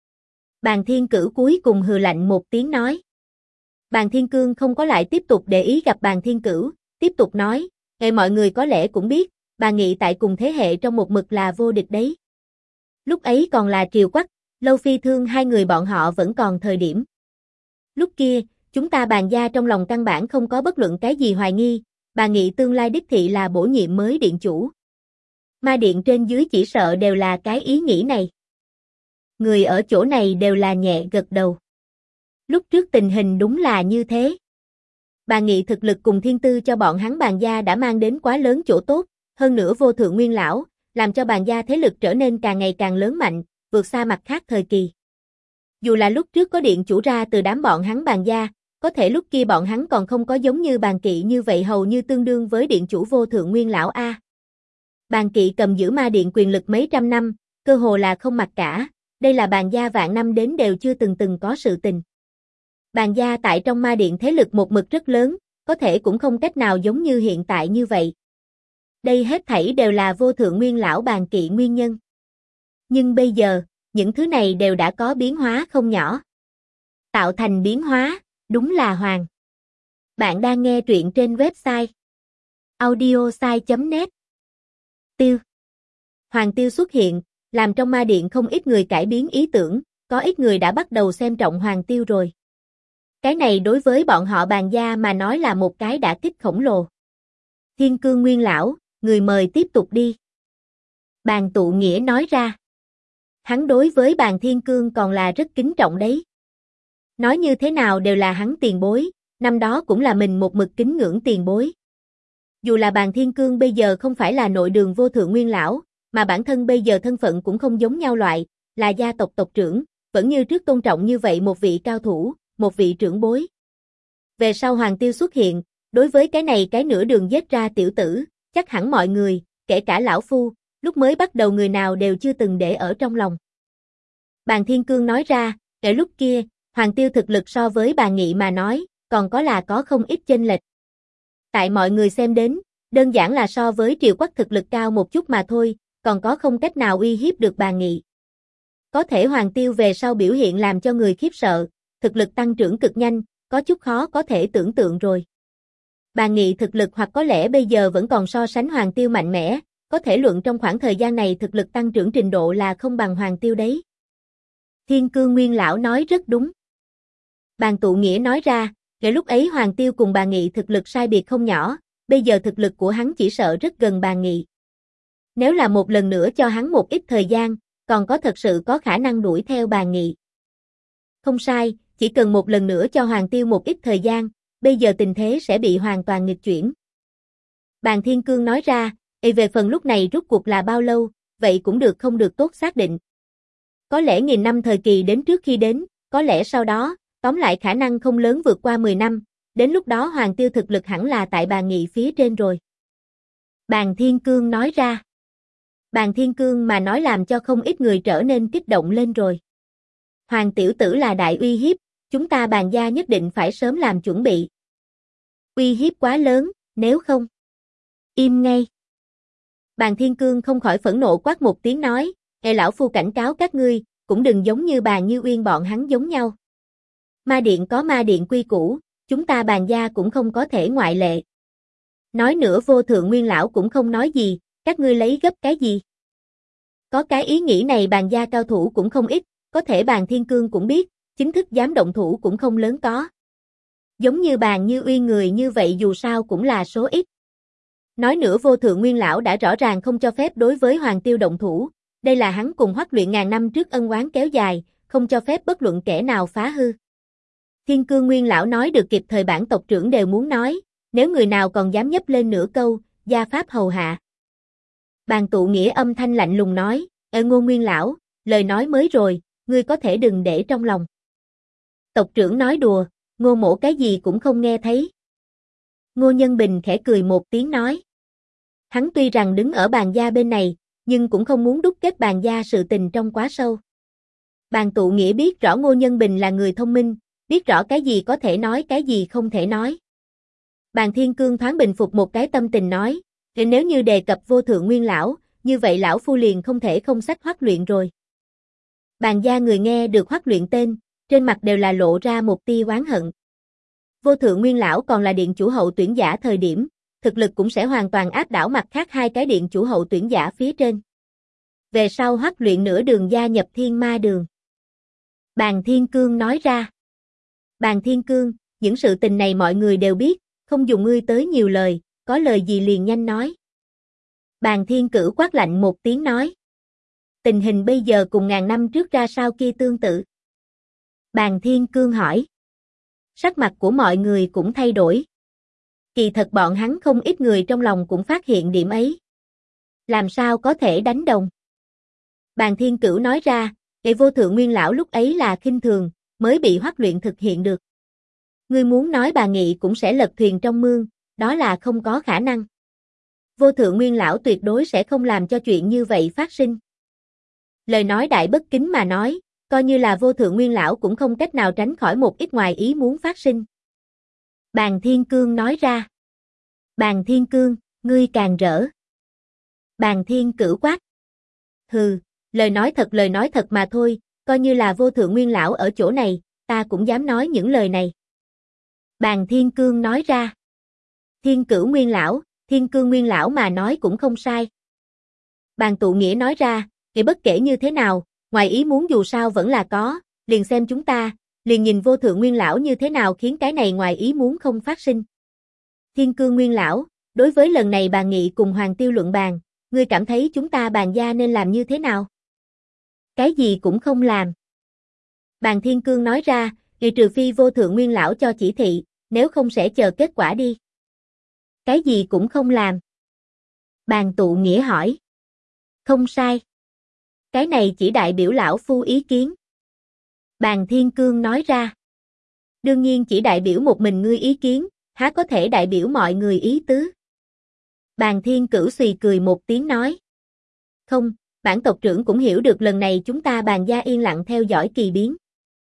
S1: Bàn Thiên Cửu cuối cùng hừ lạnh một tiếng nói. Bàn Thiên Cương không có lại tiếp tục để ý gặp Bàn Thiên Cửu, tiếp tục nói, mọi người có lẽ cũng biết, bà Nghị tại cùng thế hệ trong một mực là vô địch đấy. Lúc ấy còn là Triều Quắc, Lâu Phi Thương hai người bọn họ vẫn còn thời điểm. Lúc kia, chúng ta Bàn gia trong lòng căn bản không có bất luận cái gì hoài nghi, bà Nghị tương lai đích thị là bổ nhiệm mới điện chủ. Ma điện trên dưới chỉ sợ đều là cái ý nghĩ này. Người ở chỗ này đều là nhẹ gật đầu. Lúc trước tình hình đúng là như thế. Bà Nghị thực lực cùng thiên tư cho bọn hắn Bàn gia đã mang đến quá lớn chỗ tốt, hơn nữa vô thượng nguyên lão, làm cho Bàn gia thế lực trở nên càng ngày càng lớn mạnh, vượt xa mặt khác thời kỳ. Dù là lúc trước có điện chủ ra từ đám bọn hắn Bàn gia, có thể lúc kia bọn hắn còn không có giống như Bàn Kỵ như vậy hầu như tương đương với điện chủ vô thượng nguyên lão a. Bàn Kỵ cầm giữ ma điện quyền lực mấy trăm năm, cơ hồ là không mặc cả, đây là Bàn gia vạn năm đến đều chưa từng có sự tình. Bàn gia tại trong ma điện thế lực một mực rất lớn, có thể cũng không cách nào giống như hiện tại như vậy. Đây hết thảy đều là vô thượng nguyên lão Bàn Kỵ nguyên nhân. Nhưng bây giờ, những thứ này đều đã có biến hóa không nhỏ. Tạo thành biến hóa, đúng là Hoàng. Bạn đang nghe truyện trên website audiosai.net. Tiêu. Hoàng Tiêu xuất hiện, làm trong ma điện không ít người cải biến ý tưởng, có ít người đã bắt đầu xem trọng Hoàng Tiêu rồi. Cái này đối với bọn họ Bàn gia mà nói là một cái đả kích khổng lồ. Thiên Cương Nguyên lão, người mời tiếp tục đi. Bàn Tụ Nghĩa nói ra. Hắn đối với Bàn Thiên Cương còn là rất kính trọng đấy. Nói như thế nào đều là hắn tiền bối, năm đó cũng là mình một mực kính ngưỡng tiền bối. Dù là Bàn Thiên Cương bây giờ không phải là nội đường vô thượng nguyên lão, mà bản thân bây giờ thân phận cũng không giống nhau loại, là gia tộc tộc trưởng, vẫn như trước tôn trọng như vậy một vị cao thủ, một vị trưởng bối. Về sau Hoàng Tiêu xuất hiện, đối với cái này cái nửa đường giết ra tiểu tử, chắc hẳn mọi người, kể cả lão phu, lúc mới bắt đầu người nào đều chưa từng để ở trong lòng. Bàn Thiên Cương nói ra, ở lúc kia, Hoàng Tiêu thực lực so với Bàn Nghị mà nói, còn có không ít chênh lệch. Tại mọi người xem đến, đơn giản là so với Triều Quắc thực lực cao một chút mà thôi, còn có không cách nào uy hiếp được Bàn Nghị. Có thể Hoàng Tiêu về sau biểu hiện làm cho người khiếp sợ, thực lực tăng trưởng cực nhanh, có chút khó có thể tưởng tượng rồi. Bàn Nghị thực lực hoặc có lẽ bây giờ vẫn còn so sánh Hoàng Tiêu mạnh mẽ, có thể luận trong khoảng thời gian này thực lực tăng trưởng trình độ là không bằng Hoàng Tiêu đấy. Thiên Cương Nguyên lão nói rất đúng. Bàn Tụ Nghĩa nói ra, ngay lúc ấy Hoàng Tiêu cùng Bàn Nghị thực lực sai biệt không nhỏ, bây giờ thực lực của hắn chỉ sợ rất gần Bàn Nghị. Nếu là một lần nữa cho hắn một ít thời gian, còn có thật sự có khả năng đuổi theo Bàn Nghị. Không sai, chỉ cần một lần nữa cho Hoàng Tiêu một ít thời gian, bây giờ tình thế sẽ bị hoàn toàn nghịch chuyển. Bàn Thiên Cương nói ra, về phần lúc này rút cuộc là bao lâu, vậy cũng được không được tốt xác định. Có lẽ nghìn năm thời kỳ đến trước khi đến, có lẽ sau đó, tóm lại khả năng không lớn vượt qua 10 năm, đến lúc đó Hoàng Tiêu thực lực hẳn là tại Bàn Nghị phía trên rồi. Bàn Thiên Cương nói ra. Bàn Thiên Cương mà nói làm cho không ít người trở nên kích động lên rồi. Hoàng tiểu tử là đại uy hiếp, chúng ta Bàn gia nhất định phải sớm làm chuẩn bị. Uy hiếp quá lớn, nếu không. Im ngay. Bàn Thiên Cương không khỏi phẫn nộ quát một tiếng nói, lão phu cảnh cáo các ngươi, cũng đừng giống như Bàn Như Uyên bọn hắn giống nhau. Ma điện có ma điện quy củ, chúng ta Bàn gia cũng không có thể ngoại lệ. Nói nữa vô thượng nguyên lão cũng không nói gì, các ngươi lấy gấp cái gì? Có cái ý nghĩ này Bàn gia cao thủ cũng không ít, có thể Bàn Thiên Cương cũng biết, chính thức dám động thủ cũng không lớn có. Giống như Bàn Như Uyên người như vậy dù sao cũng là số ít. Nói nữa vô thượng nguyên lão đã rõ ràng không cho phép đối với Hoàng Tiêu động thủ, đây là hắn cùng Hoắc Luyện ngàn năm trước ân oán kéo dài, không cho phép bất luận kẻ nào phá hư. Thiên Cương Nguyên lão nói được kịp thời, bản tộc trưởng đều muốn nói, nếu người nào còn dám nhấp lên nửa câu, gia pháp hầu hạ. Bàn tụ nghĩa âm thanh lạnh lùng nói, Ngô Nguyên lão, lời nói mới rồi, ngươi có thể đừng để trong lòng. Tộc trưởng nói đùa, Ngô mỗ cái gì cũng không nghe thấy. Ngô Nhân Bình khẽ cười một tiếng nói. Hắn tuy rằng đứng ở bàn gia bên này, nhưng cũng không muốn đúc kết bàn gia sự tình trong quá sâu. Bàn tụ nghĩa biết rõ Ngô Nhân Bình là người thông minh, biết rõ cái gì có thể nói, cái gì không thể nói. Bàn Thiên Cương thoáng bình phục một cái tâm tình nói, nếu như đề cập vô thượng nguyên lão, như vậy lão phu liền không thể không sách Hoắc Luyện rồi. Bàn gia người nghe được Hoắc Luyện tên, trên mặt đều là lộ ra một tia oán hận. Vô thượng nguyên lão còn là điện chủ hậu tuyển giả thời điểm, thực lực cũng sẽ hoàn toàn áp đảo mặt khác hai cái điện chủ hậu tuyển giả phía trên. Về sau Hoắc Luyện nửa đường gia nhập Thiên Ma Đường. Bàn Thiên Cương nói ra. Bàn Thiên Cương, những sự tình này mọi người đều biết, không dùng ngươi tới nhiều lời, có lời gì liền nhanh nói. Bàn Thiên Cửu quát lạnh một tiếng nói. Tình hình bây giờ cùng ngàn năm trước ra sao kia tương tự? Bàn Thiên Cương hỏi. Sắc mặt của mọi người cũng thay đổi. Kỳ thật bọn hắn không ít người trong lòng cũng phát hiện điểm ấy. Làm sao có thể đánh đồng? Bàn Thiên Cửu nói ra, vô thượng nguyên lão lúc ấy là khinh thường, mới bị Hoắc Luyện thực hiện được. Ngươi muốn nói bà Nghị cũng sẽ lật thuyền trong mương, đó là không có khả năng. Vô thượng nguyên lão tuyệt đối sẽ không làm cho chuyện như vậy phát sinh. Lời nói đại bất kính mà nói, coi như là vô thượng nguyên lão cũng không cách nào tránh khỏi một ít ngoài ý muốn phát sinh. Bàn Thiên Cương nói ra. Bàn Thiên Cương, ngươi càng rỡ. Bàn Thiên Cửu quát. Hừ, lời nói thật mà thôi, coi như là vô thượng nguyên lão ở chỗ này, ta cũng dám nói những lời này. Bàn Thiên Cương nói ra. Thiên Cửu nguyên lão, Thiên Cương nguyên lão mà nói cũng không sai. Bàn Tụ Nghĩa nói ra, bất kể như thế nào, ngoài ý muốn dù sao vẫn là có, liền xem chúng ta, liền nhìn vô thượng nguyên lão như thế nào khiến cái này ngoài ý muốn không phát sinh. Thiên Cương nguyên lão, đối với lần này bà Nghị cùng Hoàng Tiêu luận bàn, ngươi cảm thấy chúng ta bàn gia nên làm như thế nào? Cái gì cũng không làm. Bàn Thiên Cương nói ra, trừ phi vô thượng nguyên lão cho chỉ thị, nếu không sẽ chờ kết quả đi. Cái gì cũng không làm. Bàn Tụ Nghĩa hỏi. Không sai. Cái này chỉ đại biểu lão phu ý kiến. Bàn Thiên Cương nói ra. Đương nhiên chỉ đại biểu một mình ngươi ý kiến, há có thể đại biểu mọi người ý tứ. Bàn Thiên Cửu xùy cười một tiếng nói. Không, bản tộc trưởng cũng hiểu được lần này chúng ta bàn gia yên lặng theo dõi kỳ biến.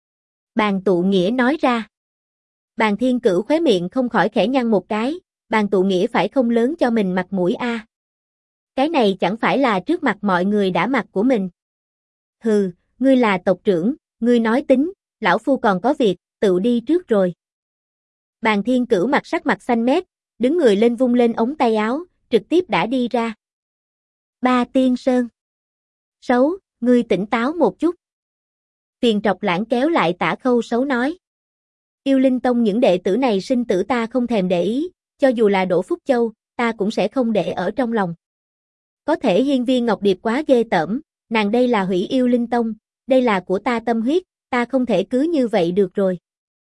S1: Bàn Tụ Nghĩa nói ra. Bàn Thiên Cửu khóe miệng không khỏi khẽ nhăn một cái, Bàn Tụ Nghĩa phải không lớn cho mình mặt mũi a. Cái này chẳng phải là trước mặt mọi người đã mặt của mình. Hừ, ngươi là tộc trưởng, ngươi nói tính, lão phu còn có việc, tự đi trước rồi. Bàn Thiên Cửu sắc mặt xanh mét, đứng người lên vung lên ống tay áo, trực tiếp đã đi ra. Ba Tiên Sơn. Sấu, ngươi tỉnh táo một chút. Phiền Trọc Lãng kéo lại Tả Khâu Sấu nói. Yêu Linh Tông những đệ tử này sinh tử ta không thèm để ý, cho dù là Đỗ Phúc Châu, ta cũng sẽ không để ở trong lòng. Có thể Hiên Viên Ngọc Điệp quá ghê tởm, nàng đây là hủy Yêu Linh Tông, đây là của ta tâm huyết, ta không thể cứ như vậy được rồi.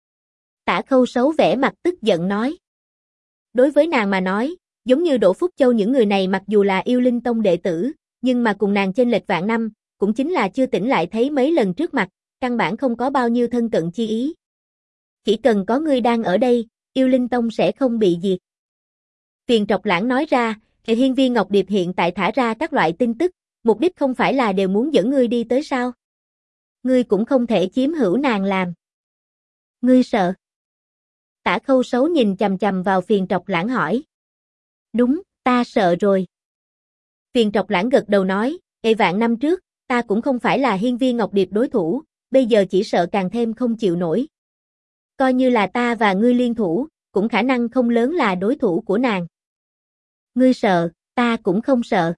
S1: Tả Khâu Sấu vẻ mặt tức giận nói. Đối với nàng mà nói, giống như Đỗ Phúc Châu những người này mặc dù là Yêu Linh Tông đệ tử, nhưng mà cùng nàng chênh lệch vạn năm, cũng chính là chưa tỉnh lại thấy mấy lần trước mặt, căn bản không có bao nhiêu thân cận chi ý. Chỉ cần có ngươi đang ở đây, Yêu Linh Tông sẽ không bị diệt. Phiền Trọc Lãng nói ra, Hiên Viên Ngọc Điệp hiện tại thả ra các loại tin tức, mục đích không phải là đều muốn dẫn ngươi đi tới sao? Ngươi cũng không thể chiếm hữu nàng làm. Ngươi sợ? Tả Khâu Sấu nhìn chằm chằm vào Phiền Trọc Lãng hỏi. Đúng, ta sợ rồi. Phiền Trọc Lãng gật đầu nói, vạn năm trước, ta cũng không phải là Hiên Viên Ngọc Điệp đối thủ, bây giờ chỉ sợ càng thêm không chịu nổi. Coi như là ta và ngươi liên thủ, cũng khả năng không lớn là đối thủ của nàng. Ngươi sợ, ta cũng không sợ.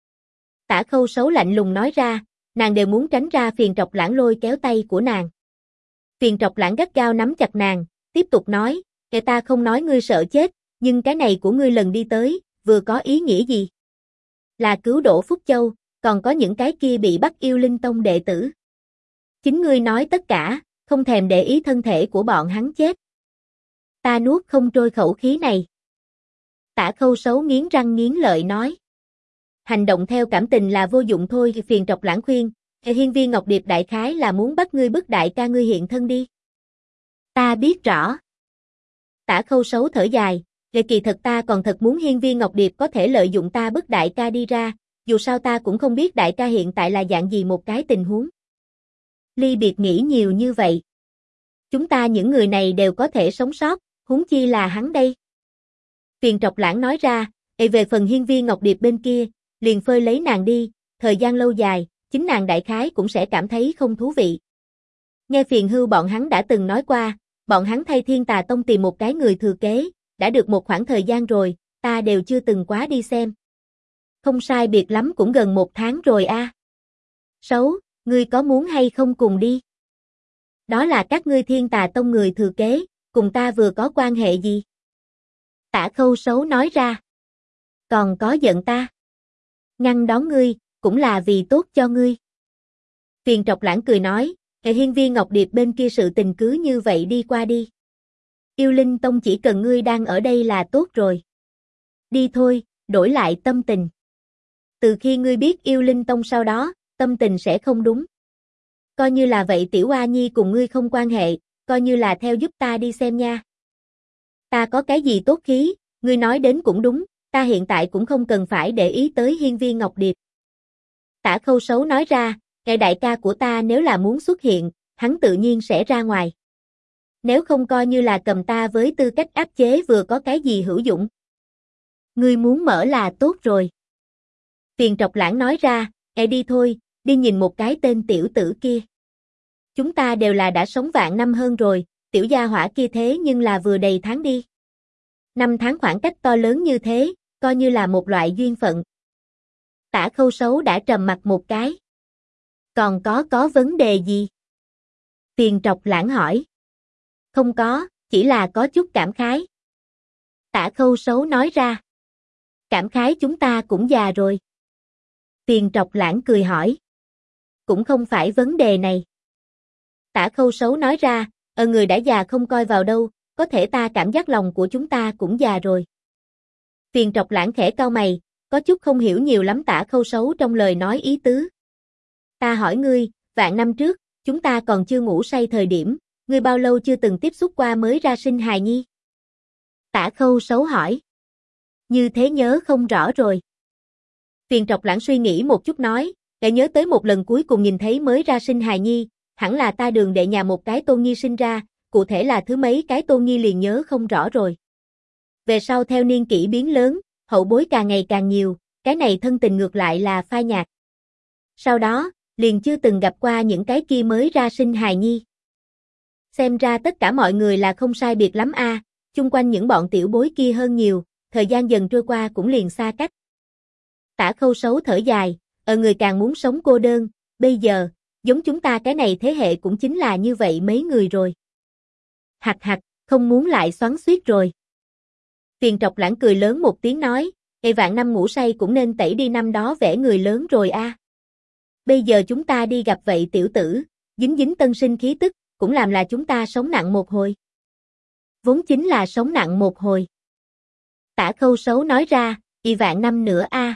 S1: Tả Khâu Sấu lạnh lùng nói ra, nàng đều muốn tránh ra Phiền Trọc Lãng lôi kéo tay của nàng. Phiền Trọc Lãng gắt gao nắm chặt nàng, tiếp tục nói, ta không nói ngươi sợ chết, nhưng cái này của ngươi lần đi tới, vừa có ý nghĩa gì? Là cứu Đỗ Phúc Châu, còn có những cái kia bị bắt Yêu Linh Tông đệ tử. Chính ngươi nói tất cả, không thèm để ý thân thể của bọn hắn chết. Ta nuốt không trôi khẩu khí này. Tả Khâu Sấu nghiến răng nghiến lợi nói. Hành động theo cảm tình là vô dụng thôi. Phiền Trọc Lãng khuyên, Hiên Viên Ngọc Điệp đại khái là muốn bắt ngươi bức đại ca ngươi hiện thân đi. Ta biết rõ. Tả Khâu Sấu thở dài, kỳ thật ta còn thật muốn Hiên Viên Ngọc Điệp có thể lợi dụng ta bức đại ca đi ra, dù sao ta cũng không biết đại ca hiện tại là dạng gì một cái tình huống. Ly Biệt nghĩ nhiều như vậy. Chúng ta những người này đều có thể sống sót, huống chi là hắn đây. Phiền Trọc Lãng nói ra, về phần Hiên Viên Ngọc Điệp bên kia, liền phơi lấy nàng đi, thời gian lâu dài, chính nàng đại khái cũng sẽ cảm thấy không thú vị. Nghe Phiền Hưu bọn hắn đã từng nói qua, bọn hắn thay Thiên Tà Tông tìm một cái người thừa kế, đã được một khoảng thời gian rồi, ta đều chưa từng quá đi xem. Không sai biệt lắm cũng gần 1 tháng rồi a. Sấu, ngươi có muốn hay không cùng đi? Đó là các ngươi Thiên Tà Tông người thừa kế, cùng ta vừa có quan hệ gì? Tả Khâu Sấu nói ra. Còn có giận ta? Ngăn đón ngươi, cũng là vì tốt cho ngươi. Phiền Trọc Lãng cười nói, Hiên Viên Ngọc Điệp bên kia sự tình cứ như vậy đi qua đi. Yêu Linh Tông chỉ cần ngươi đang ở đây là tốt rồi. Đi thôi, đổi lại tâm tình. Từ khi ngươi biết Yêu Linh Tông sau đó, tâm tình sẽ không đúng. Coi như là vậy Tiểu Oa Nhi cùng ngươi không quan hệ, coi như là theo giúp ta đi xem nha. Ta có cái gì tốt khí, ngươi nói đến cũng đúng, ta hiện tại cũng không cần phải để ý tới Hiên Viên Ngọc Điệp. Tả Khâu Sấu nói ra, đại ca của ta nếu là muốn xuất hiện, hắn tự nhiên sẽ ra ngoài. Nếu không coi như là cầm ta với tư cách áp chế vừa có cái gì hữu dụng. Ngươi muốn mở là tốt rồi. Phiền Trọc Lãng nói ra, đi thôi, đi nhìn một cái tên tiểu tử kia. Chúng ta đều là đã sống vạn năm hơn rồi, tiểu gia hỏa kia thế nhưng là vừa đầy tháng đi. 5 tháng khoảng cách to lớn như thế, coi như là một loại duyên phận. Tả Khâu Sấu đã trầm mặt một cái. Còn có vấn đề gì? Phiền Trọc Lãng hỏi. Không có, chỉ là có chút cảm khái. Tả Khâu Sấu nói ra. Cảm khái chúng ta cũng già rồi. Phiền Trọc Lãng cười hỏi. Cũng không phải vấn đề này. Tả Khâu Sấu nói ra, người đã già không coi vào đâu, có thể ta cảm giác lòng của chúng ta cũng già rồi. Phiền Trọc Lãng khẽ cau mày, có chút không hiểu nhiều lắm Tả Khâu Sấu trong lời nói ý tứ. Ta hỏi ngươi, vạn năm trước, chúng ta còn chưa ngủ say thời điểm, ngươi bao lâu chưa từng tiếp xúc qua mới ra sinh hài nhi? Tả Khâu Sấu hỏi. Như thế nhớ không rõ rồi. Phiền Trọc Lãng suy nghĩ một chút nói, để nhớ tới một lần cuối cùng nhìn thấy mới ra sinh hài nhi, hẳn là ta đường đệ nhà một cái tôn nhi sinh ra, cụ thể là thứ mấy cái tôn nhi liền nhớ không rõ rồi. Về sau theo niên kỷ biến lớn, hậu bối càng ngày càng nhiều, cái này thân tình ngược lại là phai nhạt. Sau đó, liền chưa từng gặp qua những cái kia mới ra sinh hài nhi. Xem ra tất cả mọi người là không sai biệt lắm a, chung quanh những bọn tiểu bối kia hơn nhiều, thời gian dần trôi qua cũng liền xa cách. Tả Khâu Sấu thở dài, người càng muốn sống cô đơn, bây giờ, giống chúng ta cái này thế hệ cũng chính là như vậy mấy người rồi. Hạch hạch, không muốn lại xoắn xuýt rồi. Phiền Trọc Lãng cười lớn một tiếng nói, vạn năm ngủ say cũng nên tẩy đi năm đó vẻ người lớn rồi a. Bây giờ chúng ta đi gặp vậy tiểu tử, dính dính tân sinh khí tức, cũng làm là chúng ta sống nặng một hồi. Vốn chính là sống nặng một hồi. Tả Khâu Sấu nói ra, vạn năm nữa a.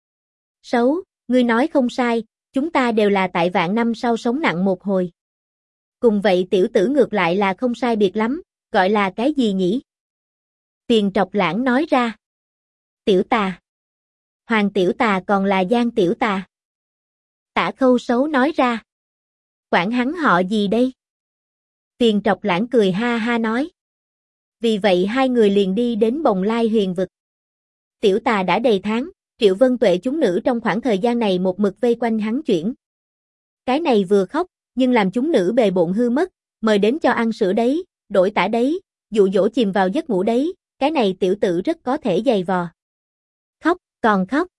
S1: Sấu, ngươi nói không sai, chúng ta đều là tại vạn năm sau sống nặng một hồi. Cùng vậy tiểu tử ngược lại là không sai biệt lắm, gọi là cái gì nhỉ? Phiền Trọc Lãng nói ra. Tiểu tà. Hoàng tiểu tà còn là Giang tiểu tà. Tả Khâu Sấu nói ra. Quản hắn họ gì đây? Phiền Trọc Lãng cười ha ha nói. Vì vậy hai người liền đi đến Bồng Lai Huyền vực. Tiểu tà đã đầy tháng, Triệu Vân Tuệ chúng nữ trong khoảng thời gian này một mực vây quanh hắn chuyển. Cái này vừa khóc, nhưng làm chúng nữ bề bộn hư mất, mời đến cho ăn sữa đấy, đổi tã đấy, dụ dỗ chìm vào giấc ngủ đấy, cái này tiểu tử rất có thể giày vò. Khóc, còn khóc.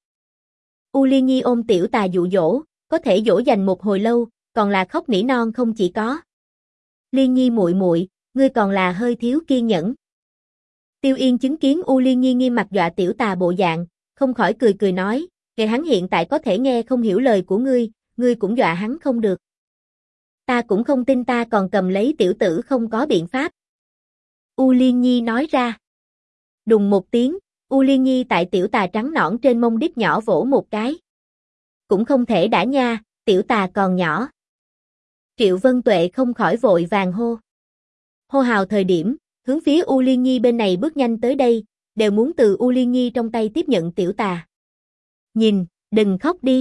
S1: U Liên Nhi ôm tiểu tà dụ dỗ, có thể dỗ dành một hồi lâu, còn là khóc nỉ non không chỉ có. Liên Nhi muội muội, ngươi còn là hơi thiếu kiên nhẫn. Tiêu Yên chứng kiến U Liên Nhi nghiêm mặt dọa tiểu tà bộ dạng, không khỏi cười cười nói, hắn hiện tại có thể nghe không hiểu lời của ngươi cũng dọa hắn không được. Ta cũng không tin ta còn cầm lấy tiểu tử không có biện pháp. U Liên Nhi nói ra. Đùng một tiếng, U Liên Nhi tại tiểu tà trắng nõn trên mông đít nhỏ vỗ một cái. Cũng không thể đã nha, tiểu tà còn nhỏ. Triệu Vân Tuệ không khỏi vội vàng hô. Hô hào thời điểm, hướng phía U Liên Nhi bên này bước nhanh tới đây, đều muốn từ U Liên Nhi trong tay tiếp nhận tiểu tà. Nhìn, đừng khóc đi.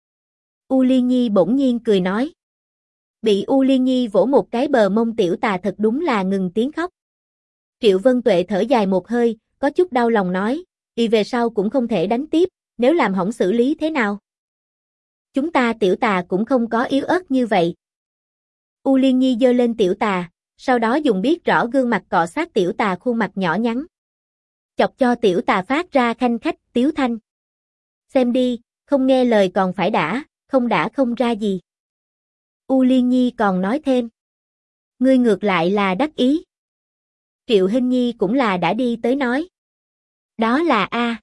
S1: U Liên Nhi bỗng nhiên cười nói. Bị U Liên Nhi vỗ một cái bờ mông tiểu tà thật đúng là ngừng tiếng khóc. Triệu Vân Tuệ thở dài một hơi, có chút đau lòng nói, y về sau cũng không thể đánh tiếp, nếu làm hỏng xử lý thế nào? Chúng ta tiểu tà cũng không có yếu ớt như vậy. U Liên Nhi giơ lên tiểu tà, sau đó dùng biết rõ gương mặt cọ sát tiểu tà khuôn mặt nhỏ nhắn. Chọc cho tiểu tà phát ra khanh khách tiếu thanh. Xem đi, không nghe lời còn phải đã không ra gì. U Liên Nhi còn nói thêm. Ngươi ngược lại là đắc ý. Triệu Hinh Nhi cũng là đã đi tới nói. Đó là A.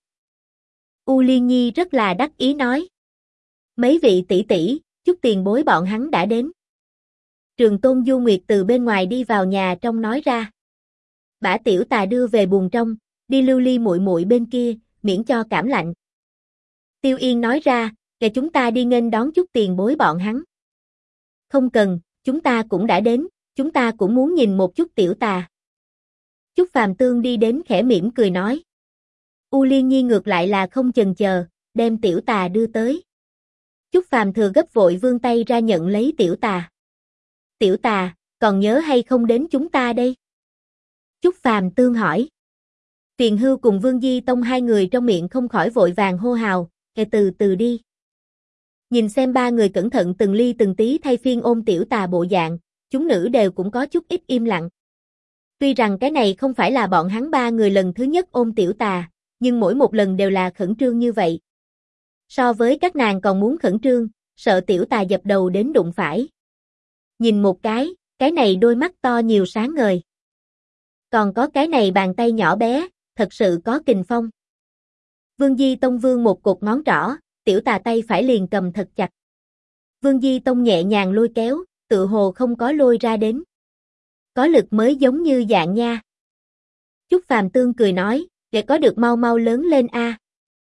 S1: U Liên Nhi rất là đắc ý nói. Mấy vị tỷ tỷ, chút tiền bối bọn hắn đã đến. Trường Tôn Du Nguyệt từ bên ngoài đi vào nhà trong nói ra. Bả tiểu tà đưa về buồng trong, đi Lưu Ly muội muội bên kia, miễn cho cảm lạnh. Tiêu Yên nói ra, để chúng ta đi nghênh đón chút tiền bối bọn hắn. Không cần, chúng ta cũng đã đến, chúng ta cũng muốn nhìn một chút tiểu tà. Chúc Phàm Tương đi đến khẽ mỉm cười nói. U Liên Nhi ngược lại là không chần chờ, đem tiểu tà đưa tới. Chúc Phàm thừa gấp vội vươn tay ra nhận lấy tiểu tà. Tiểu tà, còn nhớ hay không đến chúng ta đây? Chúc Phàm Tương hỏi. Tiền Hưu cùng Vương Di Tông hai người trong miệng không khỏi vội vàng hô hào, từ từ đi. Nhìn xem ba người cẩn thận từng ly từng tí thay phiên ôm tiểu tà bộ dạng, chúng nữ đều cũng có chút ít im lặng. Tuy rằng cái này không phải là bọn hắn ba người lần thứ nhất ôm tiểu tà, nhưng mỗi một lần đều là khẩn trương như vậy. So với các nàng còn muốn khẩn trương, sợ tiểu tà dập đầu đến đụng phải. Nhìn một cái này đôi mắt to nhiều sáng ngời. Còn có cái này bàn tay nhỏ bé, thật sự có kình phong. Vương Di Tông vươn một cột ngón trỏ, tiểu tà tay phải liền cầm thật chặt. Vương Di Tông nhẹ nhàng lôi kéo, tự hồ không có lôi ra đến. Có lực mới giống như dạng nha. Chúc Phàm Tương cười nói, để có được mau mau lớn lên a.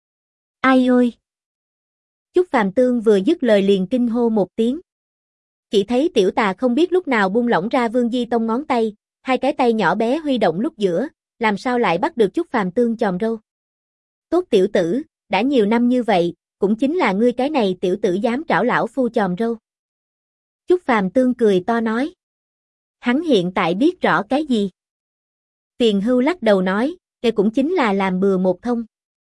S1: Ai ôi. Chúc Phàm Tương vừa dứt lời liền kinh hô một tiếng. Chỉ thấy tiểu tà không biết lúc nào buông lỏng ra Vương Di Tông ngón tay, hai cái tay nhỏ bé huy động lúc giữa, làm sao lại bắt được Chúc Phàm Tương chòm râu. Tốt tiểu tử, đã nhiều năm như vậy, cũng chính là ngươi cái này tiểu tử dám trảo lão phu chòm râu. Chúc Phàm Tương cười to nói. Hắn hiện tại biết rõ cái gì? Tiền Hưu lắc đầu nói, đây cũng chính là làm bừa một thông.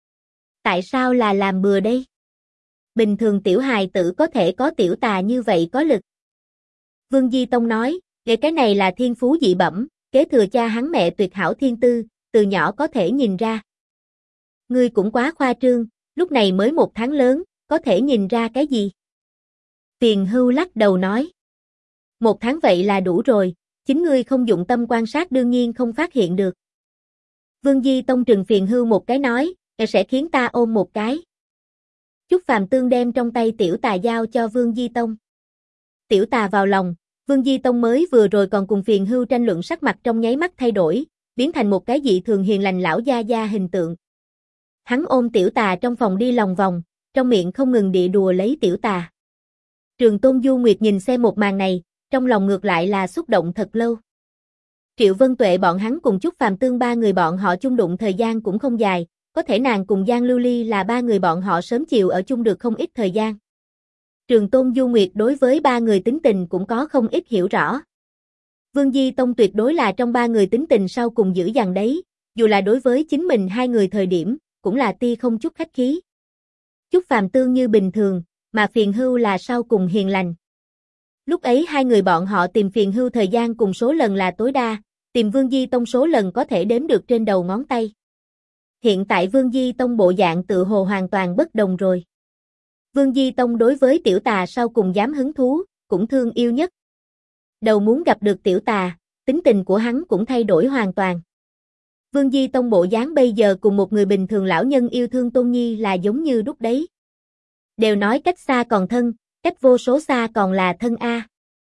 S1: Tại sao là làm bừa đây? Bình thường tiểu hài tử có thể có tiểu tà như vậy có lực. Vương Di Tông nói, cái này là thiên phú dị bẩm, kế thừa cha hắn mẹ tuyệt hảo thiên tư, từ nhỏ có thể nhìn ra. Ngươi cũng quá khoa trương, lúc này mới 1 tháng lớn, có thể nhìn ra cái gì? Tiền Hưu lắc đầu nói. 1 tháng vậy là đủ rồi, chính ngươi không dụng tâm quan sát đương nhiên không phát hiện được. Vương Di Tông trừng Tiền Hưu một cái nói, sẽ khiến ta ôm một cái. Chúc Phàm Tương đem trong tay tiểu tà giao cho Vương Di Tông. Tiểu tà vào lòng, Vương Di Tông mới vừa rồi còn cùng Tiền Hưu tranh luận sắc mặt trong nháy mắt thay đổi, biến thành một cái dị thường hiền lành lão gia gia hình tượng. Hắn ôm tiểu tà trong phòng đi lòng vòng, trong miệng không ngừng địa đùa lấy tiểu tà. Trường Tôn Du Nguyệt nhìn xem một màn này, trong lòng ngược lại là xúc động thật lâu. Triệu Vân Tuệ bọn hắn cùng Chúc Phàm Tương ba người bọn họ chung đụng thời gian cũng không dài, có thể nàng cùng Giang Lưu Ly là ba người bọn họ sớm chiều ở chung được không ít thời gian. Trường Tôn Du Nguyệt đối với ba người tính tình cũng có không ít hiểu rõ. Vương Di Tông tuyệt đối là trong ba người tính tình sau cùng dữ dằn đấy, dù là đối với chính mình hai người thời điểm, cũng là tia không chút khách khí. Chúc Phàm Tương như bình thường, mà Tiền Hưu là sau cùng hiền lành. Lúc ấy hai người bọn họ tìm Tiền Hưu thời gian cùng số lần là tối đa, tìm Vương Di Tông số lần có thể đếm được trên đầu ngón tay. Hiện tại Vương Di Tông bộ dạng tự hồ hoàn toàn bất đồng rồi. Vương Di Tông đối với tiểu tà sau cùng dám hứng thú, cũng thương yêu nhất. Đầu muốn gặp được tiểu tà, tính tình của hắn cũng thay đổi hoàn toàn. Vương Di Tông bộ dáng bây giờ cùng một người bình thường lão nhân yêu thương Tôn Nhi là giống như đúc đấy. Đều nói cách xa còn thân, cách vô số xa còn là thân a.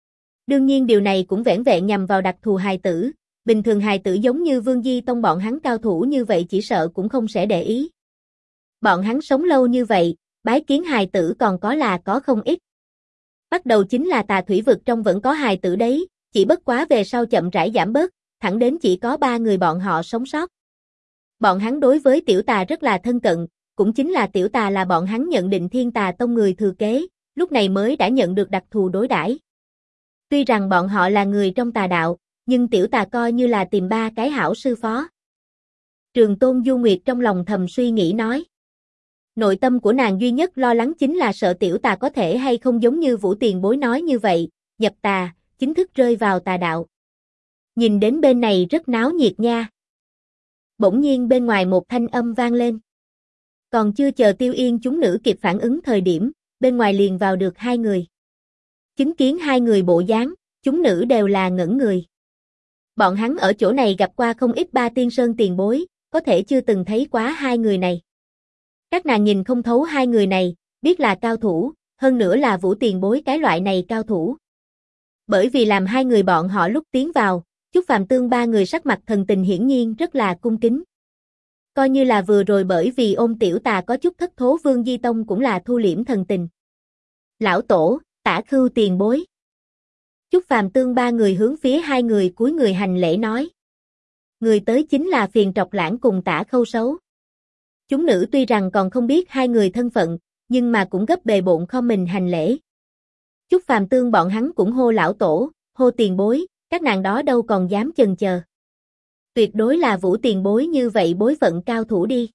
S1: Đương nhiên điều này cũng vẻn vẹn nhằm vào đặc thù hài tử, bình thường hài tử giống như Vương Di Tông bọn hắn cao thủ như vậy chỉ sợ cũng không sẽ để ý. Bọn hắn sống lâu như vậy, bái kiến hài tử còn có không ít. Bắt đầu chính là Tà Thủy vực trong vẫn có hài tử đấy, chỉ bất quá về sau chậm rãi giảm bớt, thẳng đến chỉ có 3 người bọn họ sống sót. Bọn hắn đối với Tiểu Tà rất là thân cận, cũng chính là Tiểu Tà là bọn hắn nhận định Thiên Tà Tông người thừa kế, lúc này mới đã nhận được đặc thù đối đãi. Tuy rằng bọn họ là người trong tà đạo, nhưng Tiểu Tà coi như là tìm 3 cái hảo sư phó. Trường Tôn Du Nguyệt trong lòng thầm suy nghĩ nói. Nội tâm của nàng duy nhất lo lắng chính là sợ Tiểu Tà có thể hay không giống như Vũ Tiền Bối nói như vậy, nhập tà, chính thức rơi vào tà đạo. Nhìn đến bên này rất náo nhiệt nha. Bỗng nhiên bên ngoài một thanh âm vang lên. Còn chưa chờ Tiêu Yên chúng nữ kịp phản ứng thời điểm, bên ngoài liền vào được 2 người. Chứng kiến 2 người bộ dáng, chúng nữ đều là ngẩn người. Bọn hắn ở chỗ này gặp qua không ít Ba Tiên Sơn tiền bối, có thể chưa từng thấy quá 2 người này. Các nàng nhìn không thấu 2 người này, biết là cao thủ, hơn nữa là Vũ Tiền Bối cái loại này cao thủ. Bởi vì làm 2 người bọn họ lúc tiến vào, Chúc Phàm Tương 3 người sắc mặt thần tình hiển nhiên rất là cung kính. Coi như là vừa rồi bởi vì ôm Tiểu Tà có chút thất thố Vương Di Tông cũng là thu liễm thần tình. Lão Tổ, Tả Khưu tiền bối. Chúc Phàm Tương 3 người hướng phía 2 người cúi người hành lễ nói. Người tới chính là Phiền Trọc Lãng cùng Tả Khâu Sấu. Chúng nữ tuy rằng còn không biết 2 người thân phận, nhưng mà cũng gấp bề bộn không mình hành lễ. Chúc Phàm Tương bọn hắn cũng hô lão tổ, hô tiền bối, các nàng đó đâu còn dám chần chờ. Tuyệt đối là Vũ tiền bối như vậy bối phận cao thủ đi.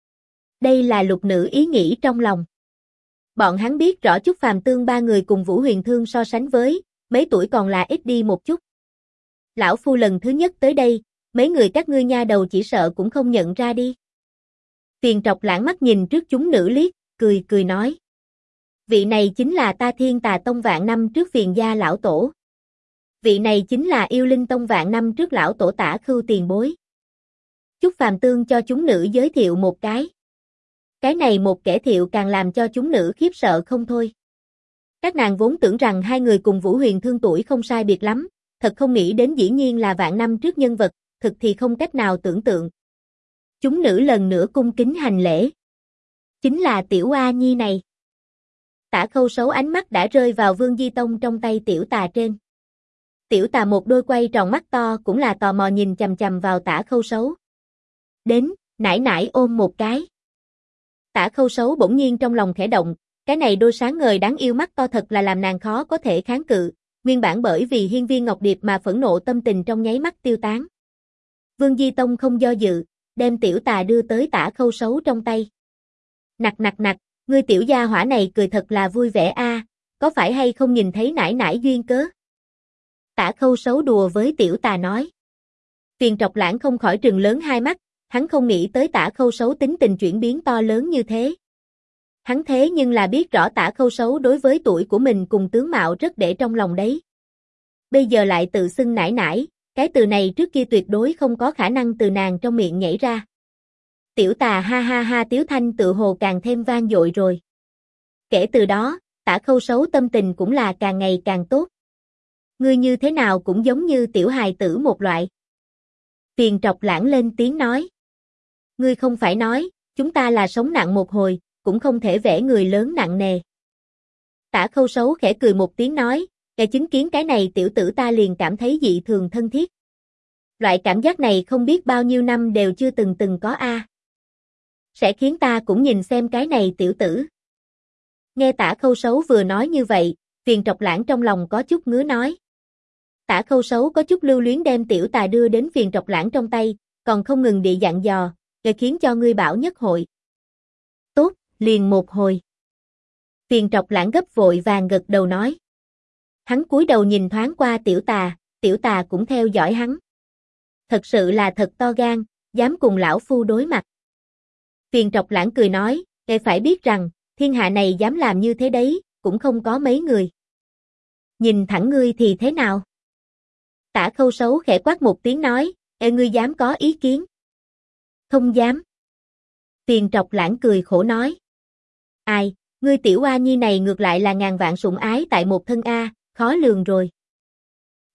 S1: Đây là lục nữ ý nghĩ trong lòng. Bọn hắn biết rõ Chúc Phàm Tương 3 người cùng Vũ Huyền Thương so sánh với, mấy tuổi còn là ít đi một chút. Lão phu lần thứ nhất tới đây, mấy người các ngươi nha đầu chỉ sợ cũng không nhận ra đi. Phiền Trọc Lãng mắt nhìn trước chúng nữ liếc, cười nói. Vị này chính là ta Thiên Tà Tông vạn năm trước Phiền gia lão tổ. Vị này chính là Yêu Linh Tông vạn năm trước lão tổ Tả Khưu tiền bối. Chúc Phàm Tương cho chúng nữ giới thiệu một cái. Cái này một kẻ thiệu càng làm cho chúng nữ khiếp sợ không thôi. Các nàng vốn tưởng rằng 2 người cùng Vũ Huyền Thương tuổi không sai biệt lắm, thật không nghĩ đến dĩ nhiên là vạn năm trước nhân vật, thực thì không cách nào tưởng tượng. Chúng nữ lần nữa cung kính hành lễ. Chính là Tiểu A Nhi này. Tả Khâu Sấu ánh mắt đã rơi vào Vương Di Tông trong tay Tiểu Tà trên. Tiểu Tà một đôi quay tròn mắt to cũng là tò mò nhìn chằm chằm vào Tả Khâu Sấu. Đến, nải nải ôm một cái. Tả Khâu Sấu bỗng nhiên trong lòng khẽ động, cái này đôi sáng ngời đáng yêu mắt to thật là làm nàng khó có thể kháng cự, nguyên bản bởi vì hiên viên ngọc điệp mà phẫn nộ tâm tình trong nháy mắt tiêu tán. Vương Di Tông không do dự, đem Tiểu Tà đưa tới Tả Khâu Sấu trong tay. Nặc, ngươi tiểu gia hỏa này cười thật là vui vẻ a, có phải hay không nhìn thấy nải nải duyên cớ? Tả Khâu Sấu đùa với Tiểu Tà nói. Phiền Trọc Lãng không khỏi trừng lớn hai mắt, hắn không nghĩ tới Tả Khâu Sấu tính tình chuyển biến to lớn như thế. Hắn thế nhưng là biết rõ Tả Khâu Sấu đối với tuổi của mình cùng tướng mạo rất để trong lòng đấy. Bây giờ lại tự xưng nải nải, cái từ này trước kia tuyệt đối không có khả năng từ nàng trong miệng nhảy ra. Tiểu Tà ha ha ha tiếu thanh tự hồ càng thêm vang dội rồi. Kể từ đó, Tả Khâu Sấu tâm tình cũng là càng ngày càng tốt. Ngươi như thế nào cũng giống như tiểu hài tử một loại. Phiền Trọc Lãng lên tiếng nói. Ngươi không phải nói, chúng ta là sống nặng một hồi, cũng không thể vẽ người lớn nặng nề. Tả Khâu Sấu khẽ cười một tiếng nói, nghe chứng kiến cái này tiểu tử ta liền cảm thấy dị thường thân thiết. Loại cảm giác này không biết bao nhiêu năm đều chưa từng có a. Sẽ khiến ta cũng nhìn xem cái này tiểu tử. Nghe Tả Khâu Sấu vừa nói như vậy, Phiền Trọc Lãng trong lòng có chút ngứa nói. Tả Khâu Sấu có chút lưu luyến đem Tiểu Tà đưa đến Phiền Trọc Lãng trong tay, còn không ngừng địa dặn dò, để khiến cho ngươi bảo nhất hội. Tốt, liền một hồi. Phiền Trọc Lãng gấp vội vàng gật đầu nói. Hắn cúi đầu nhìn thoáng qua Tiểu Tà cũng theo dõi hắn. Thật sự là thật to gan, dám cùng lão phu đối mặt. Phiền Trọc Lãng cười nói, để phải biết rằng, thiên hạ này dám làm như thế đấy, cũng không có mấy người. Nhìn thẳng ngươi thì thế nào? Tả Khâu Sấu khẽ quát một tiếng nói, ngươi dám có ý kiến? Không dám. Phiền Trọc Lãng cười khổ nói. Ai, ngươi tiểu A Nhi này ngược lại là ngàn vạn sủng ái tại một thân A, khó lường rồi.